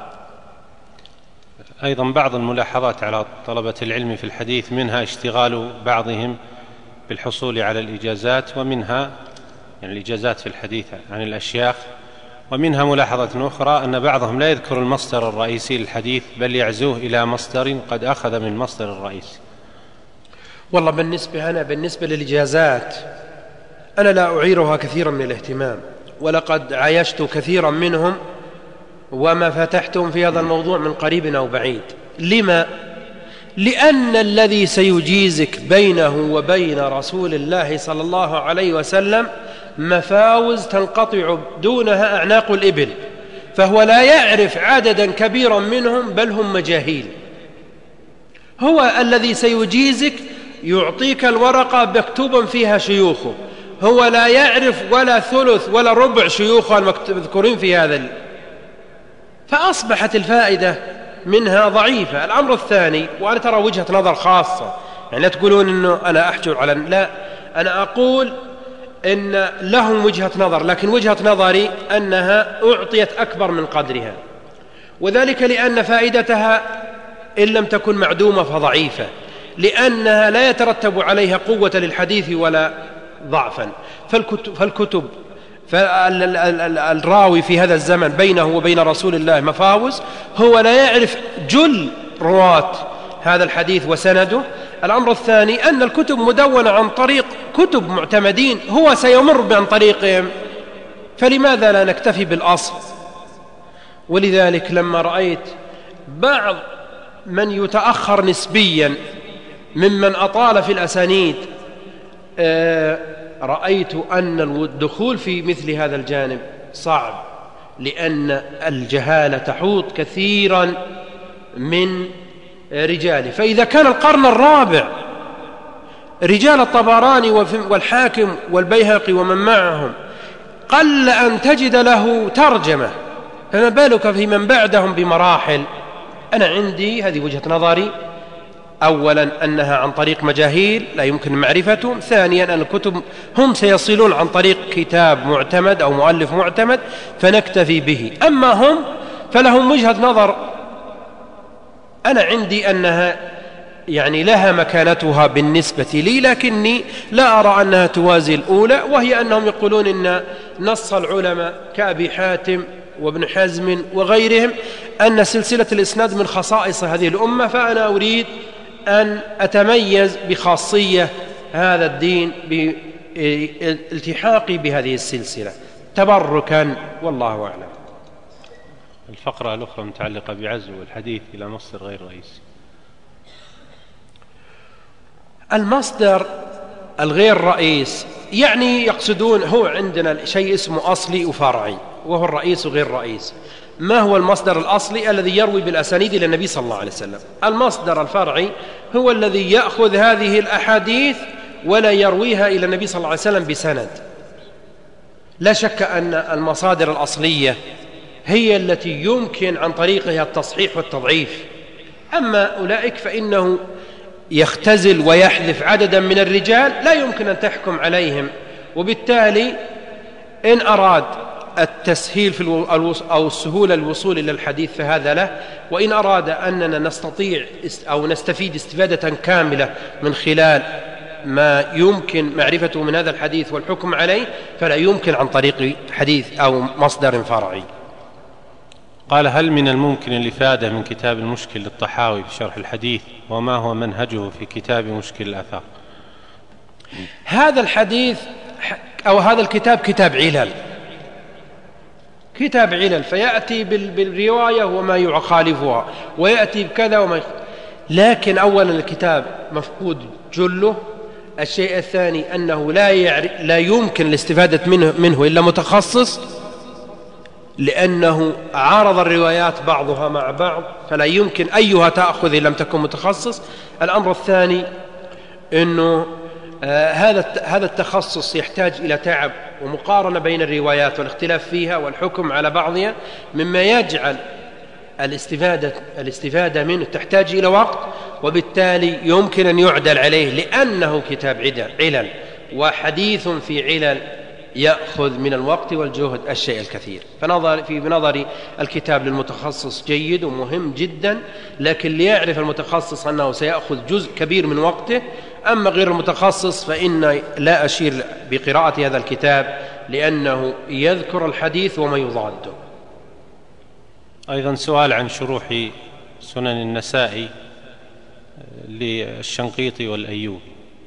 أيضا بعض الملاحظات على طلبة العلم في الحديث، منها اشتغال بعضهم بالحصول على الإجازات، ومنها يعني الإجازات في الحديث عن الأشياخ، ومنها ملاحظة أخرى أن بعضهم لا يذكر المصدر الرئيسي للحديث بل يعزوه إلى مصدر قد أخذ من المصدر الرئيسي. والله بالنسبة للإجازات أنا لا أعيرها كثيرا من الاهتمام، ولقد عايشت كثيرا منهم وما فتحتهم في هذا الموضوع من قريب أو بعيد. لما؟ لأن الذي سيجيزك بينه وبين رسول الله صلى الله عليه وسلم مفاوز تنقطع دونها أعناق الإبل، فهو لا يعرف عددا كبيرا منهم بل هم مجاهيل. هو الذي سيجيزك يعطيك الورقة مكتوبا فيها شيوخه، هو لا يعرف ولا ثلث ولا ربع شيوخه المذكورين في هذا فأصبحت الفائدة منها ضعيفة. الأمر الثاني، وأنا ترى وجهة نظر خاصة، يعني لا تقولون أنه أنا أحجر على، لا، أنا أقول إن لهم وجهة نظر، لكن وجهة نظري أنها أعطيت أكبر من قدرها، وذلك لأن فائدتها إن لم تكن معدومة فضعيفة، لأنها لا يترتب عليها قوة للحديث ولا ضعفا. فالكتب فالراوي في هذا الزمن بينه وبين رسول الله مفاوز، هو لا يعرف جل رواة هذا الحديث وسنده. الأمر الثاني أن الكتب مدونة عن طريق كتب معتمدين هو سيمر عن طريقهم، فلماذا لا نكتفي بالأصل؟ ولذلك لما رأيت بعض من يتأخر نسبيا ممن أطال في الأسانيد رأيت أن الدخول في مثل هذا الجانب صعب، لأن الجهالة تحوط كثيرا من رجاله. فإذا كان القرن الرابع رجال الطبراني والحاكم والبيهقي ومن معهم قل أن تجد له ترجمة، فما بالك في من بعدهم بمراحل. أنا عندي هذه وجهة نظري، أولا أنها عن طريق مجاهيل لا يمكن معرفتهم، ثانيا أن الكتب هم سيصلون عن طريق كتاب معتمد أو مؤلف معتمد فنكتفي به. أما هم فلهم وجهة نظر أنا عندي أنها يعني لها مكانتها بالنسبة لي، لكني لا أرى أنها توازي الأولى، وهي أنهم يقولون إن نص العلماء كأبي حاتم وابن حزم وغيرهم أن سلسلة الإسناد من خصائص هذه الأمة، فأنا أريد أن أتميز بخاصية هذا الدين بالتحاقي بهذه السلسلة تبركا، والله أعلم. الفقرة الأخرى متعلقة بعزو الحديث إلى مصدر غير رئيسي. المصدر الغير رئيس يعني يقصدون هو عندنا شيء اسمه أصلي وفرعي، وهو الرئيس وغير رئيس. ما هو المصدر الأصلي؟ الذي يروي بالأسانيد إلى النبي صلى الله عليه وسلم. المصدر الفرعي هو الذي يأخذ هذه الأحاديث ولا يرويها إلى النبي صلى الله عليه وسلم بسند. لا شك أن المصادر الأصلية هي التي يمكن عن طريقها التصحيح والتضعيف، أما أولئك فإنه يختزل ويحذف عددا من الرجال لا يمكن أن تحكم عليهم، وبالتالي إن أراد التسهيل في أو السهولة الوصول إلى الحديث فهذا له، وإن أراد أننا نستطيع أو نستفيد استفادة كاملة من خلال ما يمكن معرفته من هذا الحديث والحكم عليه فلا يمكن عن طريق حديث أو مصدر فرعي. قال: هل من الممكن الإفادة من كتاب المشكل للطحاوي في شرح الحديث، وما هو منهجه في كتاب مشكل الآثار؟ هذا الحديث أو هذا الكتاب كتاب علل فيأتي بالرواية وما يخالفها، ويأتي بكذا وما لكن أولا الكتاب مفقود جله. الشيء الثاني أنه لا يمكن الاستفادة منه إلا متخصص، لأنه عارض الروايات بعضها مع بعض، فلا يمكن أيها تأخذ إن لم تكن متخصص. الأمر الثاني أنه هذا التخصص يحتاج إلى تعب ومقارنة بين الروايات والاختلاف فيها والحكم على بعضها، مما يجعل الاستفادة منه تحتاج إلى وقت، وبالتالي يمكن أن يعدل عليه لأنه كتاب علل، وحديث في علل يأخذ من الوقت والجهد الشيء الكثير. في بنظري الكتاب للمتخصص جيد ومهم جدا، لكن ليعرف المتخصص أنه سيأخذ جزء كبير من وقته. أما غير المتخصص فإن لا أشير بقراءة هذا الكتاب لأنه يذكر الحديث وما يضاده. أيضا سؤال عن شروح سنن النسائي للشنقيطي والأيوبي.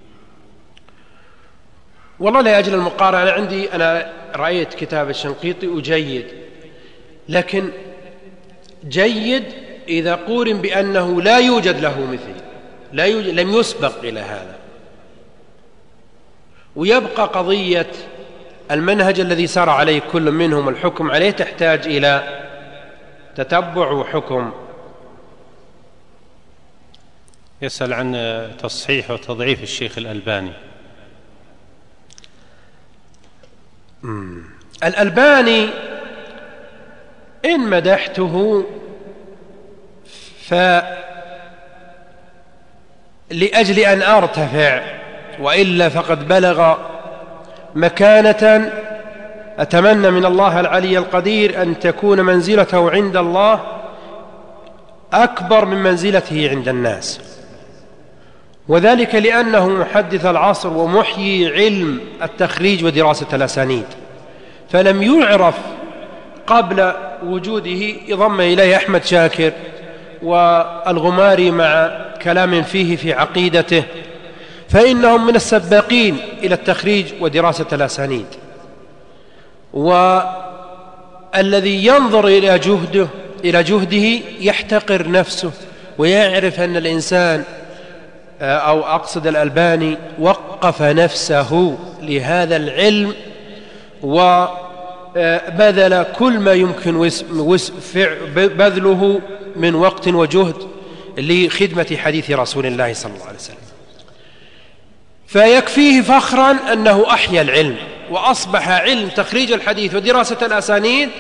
والله لا أجل المقارنة، أنا رأيت كتاب الشنقيطي وجيد، لكن جيد إذا قورن بأنه لا يوجد له مثل، لم يسبق إلى هذا. ويبقى قضية المنهج الذي سار عليه كل منهم الحكم عليه تحتاج إلى تتبع وحكم. يسأل عن تصحيح وتضعيف الشيخ الألباني. الألباني إن مدحته لأجل أن أرتفع، وإلا فقد بلغ مكانة أتمنى من الله العلي القدير أن تكون منزلته عند الله أكبر من منزلته عند الناس، وذلك لأنه محدث العصر ومحيي علم التخريج ودراسة الأسانيد، فلم يعرف قبل وجوده يضم إليه أحمد شاكر والغماري مع كلام فيه في عقيدته، فإنهم من السباقين إلى التخريج ودراسة الأسانيد. والذي ينظر إلى جهده يحتقر نفسه، ويعرف أن الإنسان أو أقصد الألباني وقف نفسه لهذا العلم وبذل كل ما يمكن بذله من وقت وجهد لخدمة حديث رسول الله صلى الله عليه وسلم، فيكفيه فخرا أنه أحيا العلم وأصبح علم تخريج الحديث ودراسة الأسانيد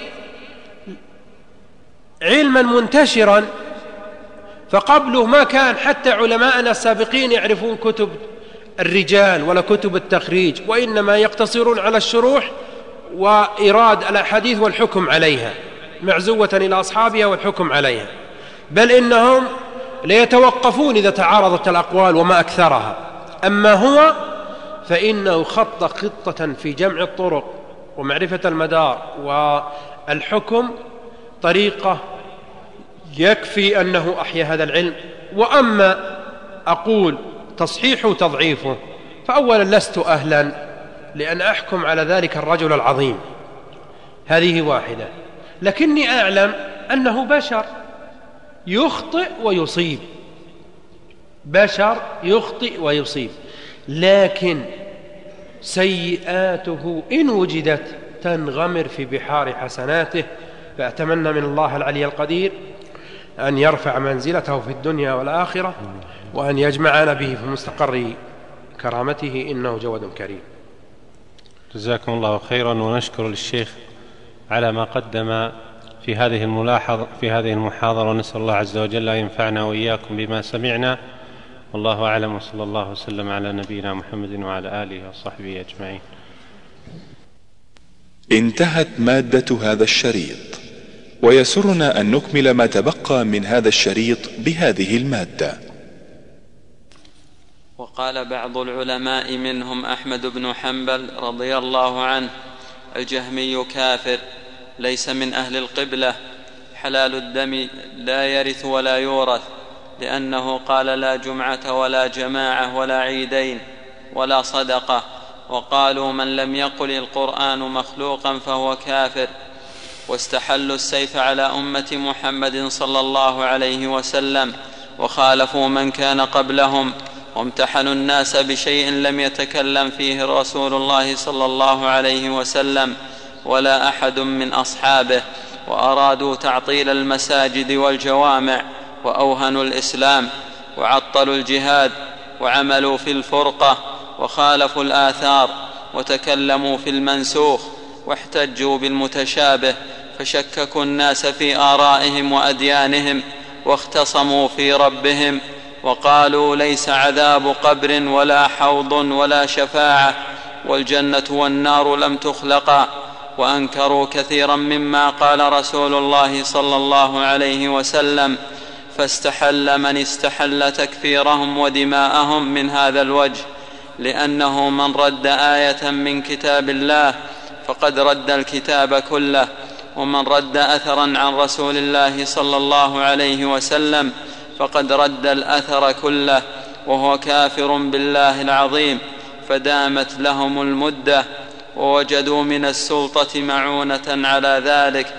علما منتشرا. فقبله ما كان حتى علماءنا السابقين يعرفون كتب الرجال ولا كتب التخريج، وإنما يقتصرون على الشروح وإيراد الأحاديث والحكم عليها، معزوة إلى أصحابها والحكم عليها، بل إنهم ليتوقفون إذا تعارضت الأقوال وما أكثرها. أما هو فإنه خط خطة في جمع الطرق ومعرفة المدار والحكم طريقة يكفي أنه أحيا هذا العلم. وأما أقول تصحيحه وتضعيفه فأولا لست أهلا لأن أحكم على ذلك الرجل العظيم، هذه واحدة، لكني أعلم أنه بشر يخطئ ويصيب، بشر يخطئ ويصيب، لكن سيئاته إن وجدت تنغمر في بحار حسناته. فأتمنى من الله العلي القدير أن يرفع منزلته في الدنيا والآخرة، وأن يجمعنا به في مستقر كرامته، إنه جواد كريم. جزاكم الله خيرا، ونشكر للشيخ على ما قدم في هذه المحاضرة، ونسأل الله عز وجل أن ينفعنا وإياكم بما سمعنا، والله أعلم، وصلى الله وسلم على نبينا محمد وعلى آله وصحبه أجمعين. انتهت مادة هذا الشريط، ويسرنا أن نكمل ما تبقى من هذا الشريط بهذه المادة. وقال بعض العلماء منهم أحمد بن حنبل رضي الله عنه: الجهمي كافر ليس من أهل القبلة، حلال الدم لا يرث ولا يورث، لأنه قال لا جمعة ولا جماعة ولا عيدين ولا صدقة. وقالوا من لم يقل القرآن مخلوقا فهو كافر. واستحلوا السيف على أمة محمد صلى الله عليه وسلم، وخالفوا من كان قبلهم، وامتحنوا الناس بشيء لم يتكلم فيه رسول الله صلى الله عليه وسلم ولا أحد من أصحابه، وأرادوا تعطيل المساجد والجوامع، وأوهنوا الإسلام، وعطلوا الجهاد، وعملوا في الفرقة، وخالفوا الآثار، وتكلموا في المنسوخ، واحتجوا بالمتشابه، فشككوا الناس في آرائهم وأديانهم، واختصموا في ربهم، وقالوا ليس عذاب قبر ولا حوض ولا شفاعة، والجنة والنار لم تخلقا. وأنكروا كثيرا مما قال رسول الله صلى الله عليه وسلم، فاستحل من استحل تكفيرهم ودماءهم من هذا الوجه، لأنه من رد آية من كتاب الله فقد رد الكتاب كله، ومن رد أثرا عن رسول الله صلى الله عليه وسلم فقد رد الأثر كله، وهو كافر بالله العظيم. فدامت لهم المدة، ووجدوا من السلطة معونة على ذلك،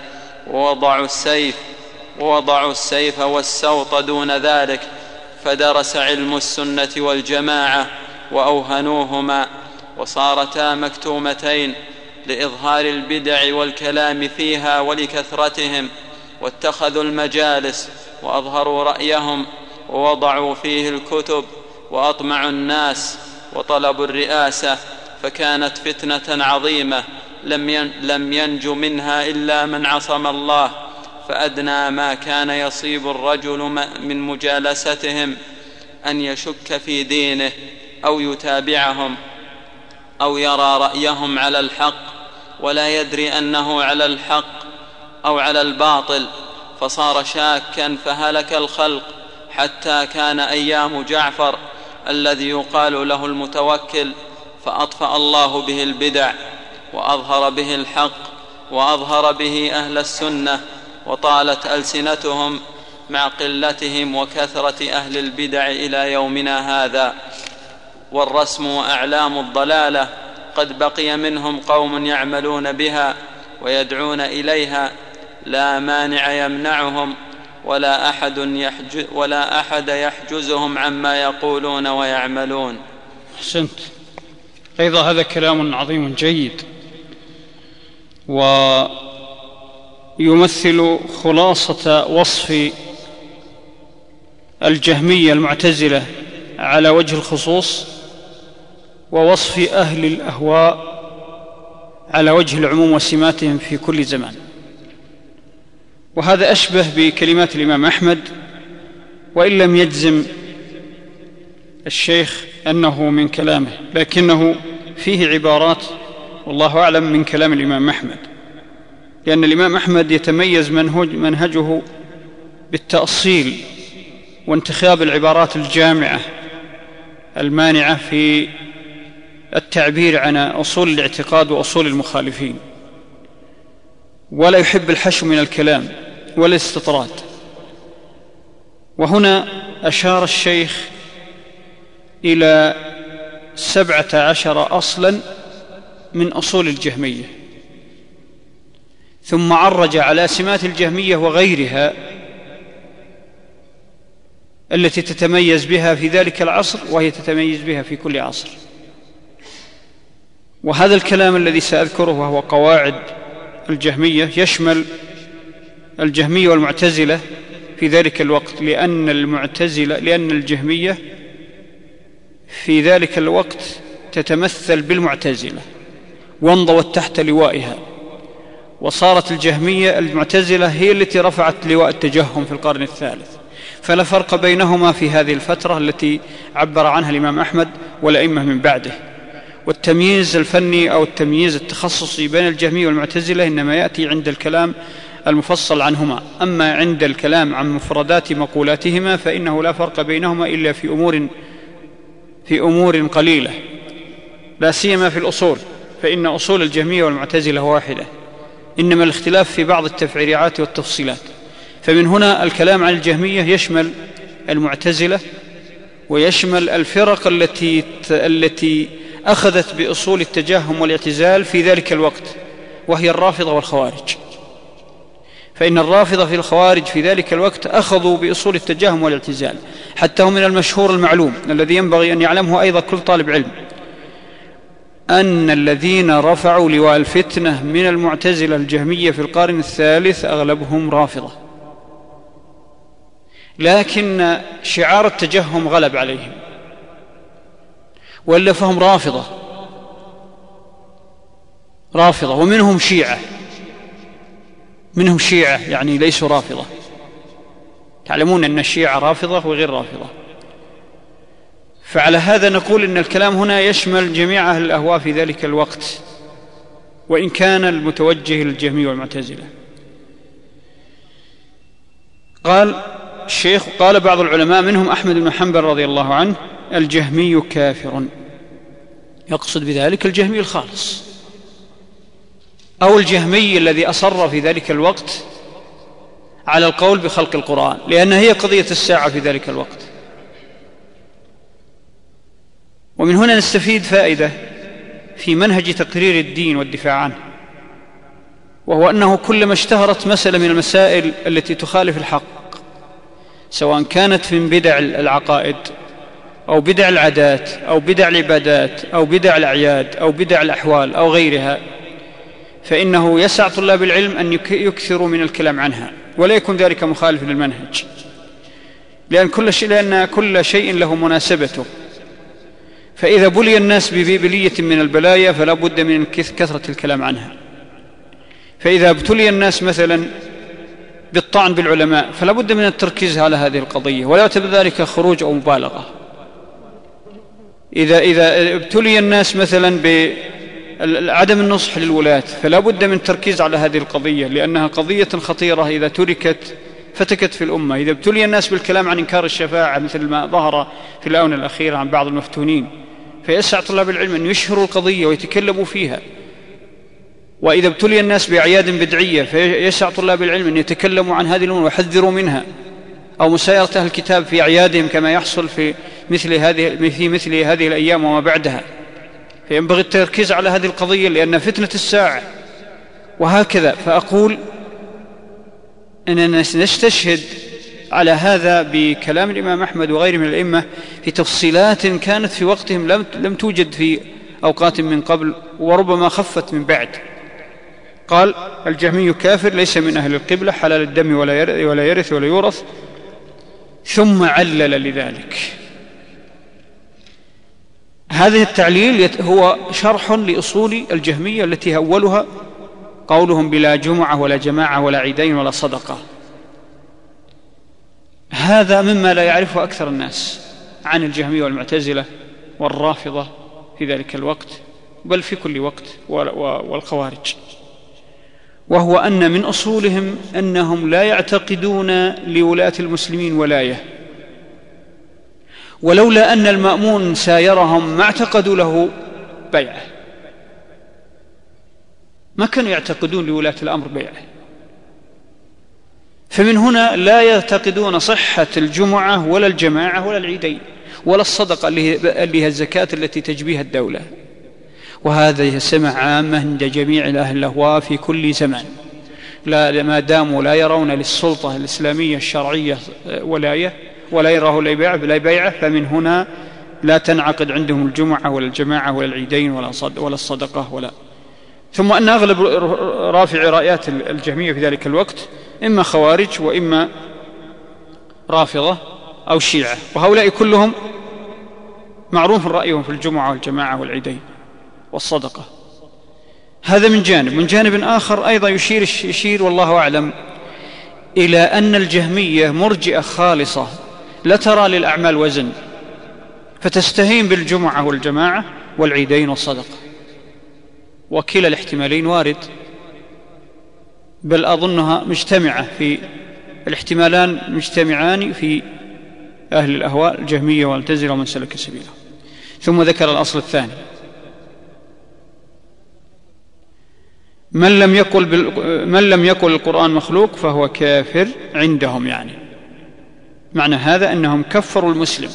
ووضعوا السيف والسوط دون ذلك، فدرس علم السنة والجماعة وأوهنوهما، وصارتا مكتومتين لإظهار البدع والكلام فيها ولكثرتهم، واتخذوا المجالس وأظهروا رأيهم، ووضعوا فيه الكتب، وأطمعوا الناس، وطلبوا الرئاسة، فكانت فتنة عظيمة لم ينج منها إلا من عصم الله. فأدنى ما كان يصيب الرجل من مجالستهم أن يشك في دينه، أو يتابعهم، أو يرى رأيهم على الحق ولا يدري أنه على الحق أو على الباطل، فصار شاكا فهلك الخلق، حتى كان أيام جعفر الذي يقال له المتوكل، فأطفأ الله به البدع، وأظهر به الحق، وأظهر به أهل السنة، وطالت ألسنتهم مع قلتهم وكثرة أهل البدع إلى يومنا هذا. والرسم وأعلام الضلالة قد بقي منهم قوم يعملون بها ويدعون إليها، لا مانع يمنعهم ولا أحد يحجزهم عما يقولون ويعملون. أحسنت. أيضا هذا كلام عظيم جيد، ويمثل خلاصة وصف الجهمية المعتزلة على وجه الخصوص، ووصف أهل الأهواء على وجه العموم وسماتهم في كل زمان. وهذا أشبه بكلمات الإمام أحمد، وإن لم يجزم الشيخ أنه من كلامه، لكنه فيه عبارات والله أعلم من كلام الإمام أحمد، لأن الإمام أحمد يتميز منهجه بالتأصيل وانتخاب العبارات الجامعة المانعة في التعبير عن أصول الاعتقاد وأصول المخالفين، ولا يحب الحشو من الكلام ولا الاستطراد. وهنا أشار الشيخ إلى 17 أصلا من أصول الجهمية، ثم عرج على سمات الجهمية وغيرها التي تتميز بها في ذلك العصر، وهي تتميز بها في كل عصر. وهذا الكلام الذي سأذكره وهو قواعد الجهمية يشمل الجهمية والمعتزلة في ذلك الوقت، لأن الجهمية في ذلك الوقت تتمثل بالمعتزلة وانضوت تحت لوائها، وصارت الجهمية المعتزلة هي التي رفعت لواء التجهم في القرن الثالث. فلا فرق بينهما في هذه الفترة التي عبر عنها الإمام أحمد والأئمة من بعده. والتمييز الفني أو التمييز التخصصي بين الجهمية والمعتزلة إنما يأتي عند الكلام المفصل عنهما، أما عند الكلام عن مفردات مقولاتهما فإنه لا فرق بينهما إلا في أمور قليلة، لا سيما في الأصول، فإن أصول الجهمية والمعتزلة واحدة، إنما الاختلاف في بعض التفريعات والتفصيلات. فمن هنا الكلام عن الجهمية يشمل المعتزلة ويشمل الفرق التي أخذت بأصول التجهم والاعتزال في ذلك الوقت، وهي الرافضة والخوارج. فإن الرافضة في الخوارج في ذلك الوقت أخذوا بأصول التجهم والاعتزال، حتى هم من المشهور المعلوم الذي ينبغي أن يعلمه أيضا كل طالب علم، أن الذين رفعوا لواء الفتنة من المعتزلة الجهمية في القرن الثالث أغلبهم رافضة، لكن شعار التجهم غلب عليهم، وإلا فهم رافضة، ومنهم شيعة يعني ليسوا رافضة. تعلمون أن الشيعة رافضة وغير رافضة. فعلى هذا نقول إن الكلام هنا يشمل جميع أهل الأهواء في ذلك الوقت، وإن كان المتوجه للجهمية والمعتزلة. قال الشيخ: قال بعض العلماء منهم أحمد بن حنبل رضي الله عنه: الجهمي كافر. يقصد بذلك الجهمي الخالص، أو الجهمي الذي أصر في ذلك الوقت على القول بخلق القرآن، لأن هي قضية الساعة في ذلك الوقت. ومن هنا نستفيد فائدة في منهج تقرير الدين والدفاع عنه، وهو أنه كلما اشتهرت مسألة من المسائل التي تخالف الحق، سواء كانت من بدع العقائد أو بدع العادات أو بدع العبادات أو بدع الأعياد أو بدع الأحوال أو غيرها، فإنه يسع طلاب العلم أن يكثروا من الكلام عنها، ولا يكون ذلك مخالف للمنهج، لأن كل شيء له مناسبته. فإذا بلي الناس ببلية من البلايا فلا بد من كثرة الكلام عنها. فإذا ابتلي الناس مثلا بالطعن بالعلماء فلا بد من التركيز على هذه القضية، ولا يعتبر ذلك خروج أو مبالغة. إذا ابتلي الناس مثلا بعدم النصح للولاة فلا بد من التركيز على هذه القضية، لأنها قضية خطيرة إذا تركت فتكت في الأمة. إذا ابتلي الناس بالكلام عن إنكار الشفاعة مثل ما ظهر في الآونة الأخيرة عن بعض المفتونين، فيسع طلاب العلم أن يشهروا القضية ويتكلموا فيها. وإذا ابتلي الناس بأعياد بدعية فيسع طلاب العلم أن يتكلموا عن هذه الأمور ويحذروا منها، أو مسايرة أهل الكتاب في أعيادهم كما يحصل في مثل هذه الأيام وما بعدها. فينبغي التركيز على هذه القضية لأن فتنة الساعة. وهكذا فأقول أننا نستشهد على هذا بكلام الإمام أحمد وغيره من الأئمة في تفصيلات كانت في وقتهم لم توجد في أوقات من قبل، وربما خفت من بعد. قال: الجهمي كافر ليس من أهل القبلة، حلال الدم ولا يرث ولا يورث، ثم علل لذلك. هذا التعليل هو شرح لأصول الجهمية التي أولها قولهم بلا جمعة ولا جماعة ولا عيدين ولا صدقة. هذا مما لا يعرفه أكثر الناس عن الجهمية والمعتزلة والرافضة في ذلك الوقت، بل في كل وقت، والخوارج، وهو أن من أصولهم أنهم لا يعتقدون لولاة المسلمين ولاية، ولولا أن المأمون سايرهم ما اعتقدوا له بيعة، ما كانوا يعتقدون لولاة الأمر بيعة. فمن هنا لا يعتقدون صحة الجمعة ولا الجماعة ولا العيدين ولا الصدقة اللي هي الزكاة التي تجبيها الدولة. وهذا سمع عامة عند جميع أهل الأهواء في كل زمان، ما داموا لا يرون للسلطة الإسلامية الشرعية ولاية ولا يراه لا بيعة، فمن هنا لا تنعقد عندهم الجمعة ولا الجماعة ولا العيدين ولا الصدقة ولا. ثم أن أغلب رافع رايات الجهمية في ذلك الوقت إما خوارج وإما رافضة أو شيعة، وهؤلاء كلهم معروف رأيهم في الجمعة والجماعة والعيدين والصدقة. هذا من جانب. من جانب آخر أيضا يشير والله أعلم إلى أن الجهمية مرجئة خالصة لا ترى للأعمال وزن، فتستهين بالجمعة والجماعة والعيدين والصدقة، وكلا الاحتمالين وارد، بل أظنها مجتمعة في الاحتمالان مجتمعان في أهل الأهواء الجهمية والمعتزلة ومن سلك سبيله. ثم ذكر الأصل الثاني: من لم يقل القرآن مخلوق فهو كافر عندهم. يعني معنى هذا أنهم كفروا المسلم،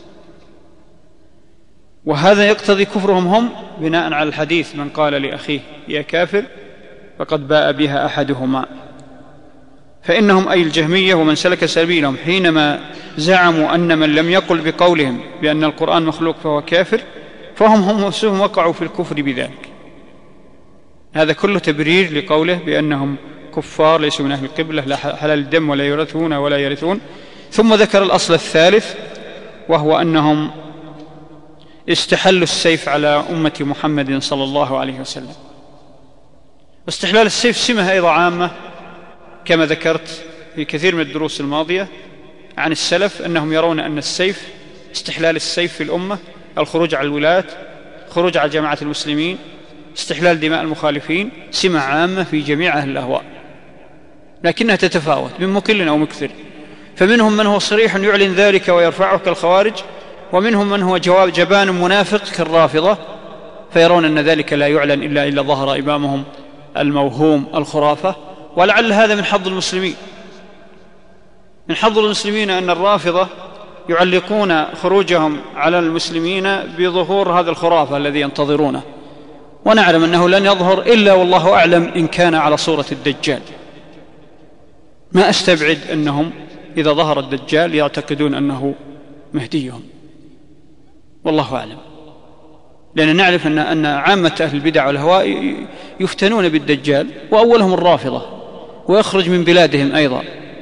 وهذا يقتضي كفرهم هم بناء على الحديث: من قال لأخيه يا كافر فقد باء بها أحدهما. فإنهم أي الجهمية ومن سلك سبيلهم حينما زعموا أن من لم يقل بقولهم بأن القرآن مخلوق فهو كافر، فهم نفسهم وقعوا في الكفر بذلك. هذا كله تبرير لقوله بأنهم كفار ليسوا من أهل القبلة، لا حلال الدم ولا يورثون ولا يرثون. ثم ذكر الأصل الثالث، وهو أنهم استحلوا السيف على أمة محمد صلى الله عليه وسلم. واستحلال السيف سمة أيضا عامة كما ذكرت في كثير من الدروس الماضية عن السلف، أنهم يرون أن السيف، استحلال السيف في الأمة، الخروج على الولاة، خروج على جماعة المسلمين، استحلال دماء المخالفين، سمة عامة في جميع أهل الأهواء، لكنها تتفاوت من مقل أو مكثر. فمنهم من هو صريح يعلن ذلك ويرفعه كالخوارج، ومنهم من هو جبان منافق كالرافضة، فيرون أن ذلك لا يعلن إلا ظهر إمامهم الموهوم الخرافة. ولعل هذا من حظ المسلمين، من حظ المسلمين أن الرافضة يعلقون خروجهم على المسلمين بظهور هذا الخرافة الذي ينتظرونه، ونعلم أنه لن يظهر إلا والله أعلم إن كان على صورة الدجال. ما أستبعد أنهم إذا ظهر الدجال يعتقدون أنه مهديهم، والله أعلم، لأن نعرف أن عامة أهل البدع والهواء يفتنون بالدجال، وأولهم الرافضة، ويخرج من بلادهم أيضا.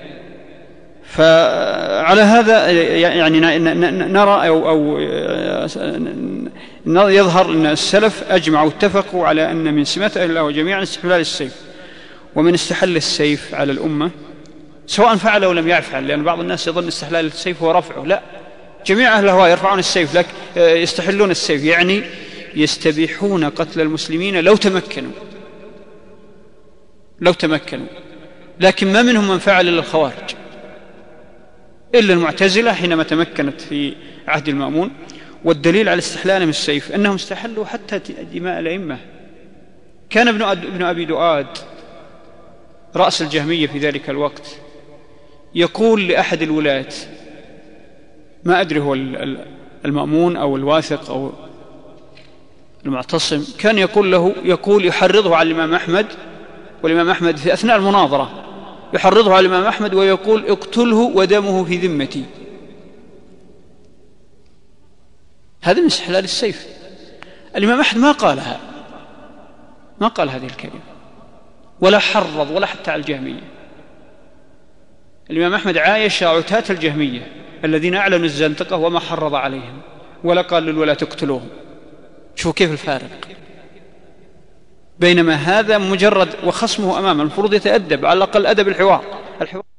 فعلى هذا يعني نرى أو يظهر أن السلف أجمعوا اتفقوا على أن من سمات أهل الله جميعا استحلال السيف، ومن استحل السيف على الأمة سواء فعل أو لم يفعل، لأن بعض الناس يظن استحلال السيف هو رفعه، لا، جميع أهل الهواء يرفعون السيف، لكن يستحلون السيف، يعني يستبيحون قتل المسلمين لو تمكنوا، لكن ما منهم من فعل إلا الخوارج، إلا المعتزلة حينما تمكنت في عهد المأمون. والدليل على استحلالهم السيف أنهم استحلوا حتى دماء الأئمة. كان ابن أبي دؤاد رأس الجهمية في ذلك الوقت يقول لأحد الولاة، ما أدري هو المأمون أو الواثق أو المعتصم، كان يقول يحرضه على الإمام أحمد، والإمام أحمد في أثناء المناظرة يحرضه على الإمام أحمد ويقول: اقتله ودمه في ذمتي. هذا من استحلال السيف. الإمام أحمد ما قال هذه الكلمة، ولا حرض ولا حتى على الجهمية. الإمام أحمد عايش عتاة الجهمية الذين أعلنوا الزندقة وما حرض عليهم ولا قال للولاة تقتلوهم. شوفوا كيف الفارق، بينما هذا مجرد وخصمه أمامه المفروض يتأدب على الأقل أدب الحوار.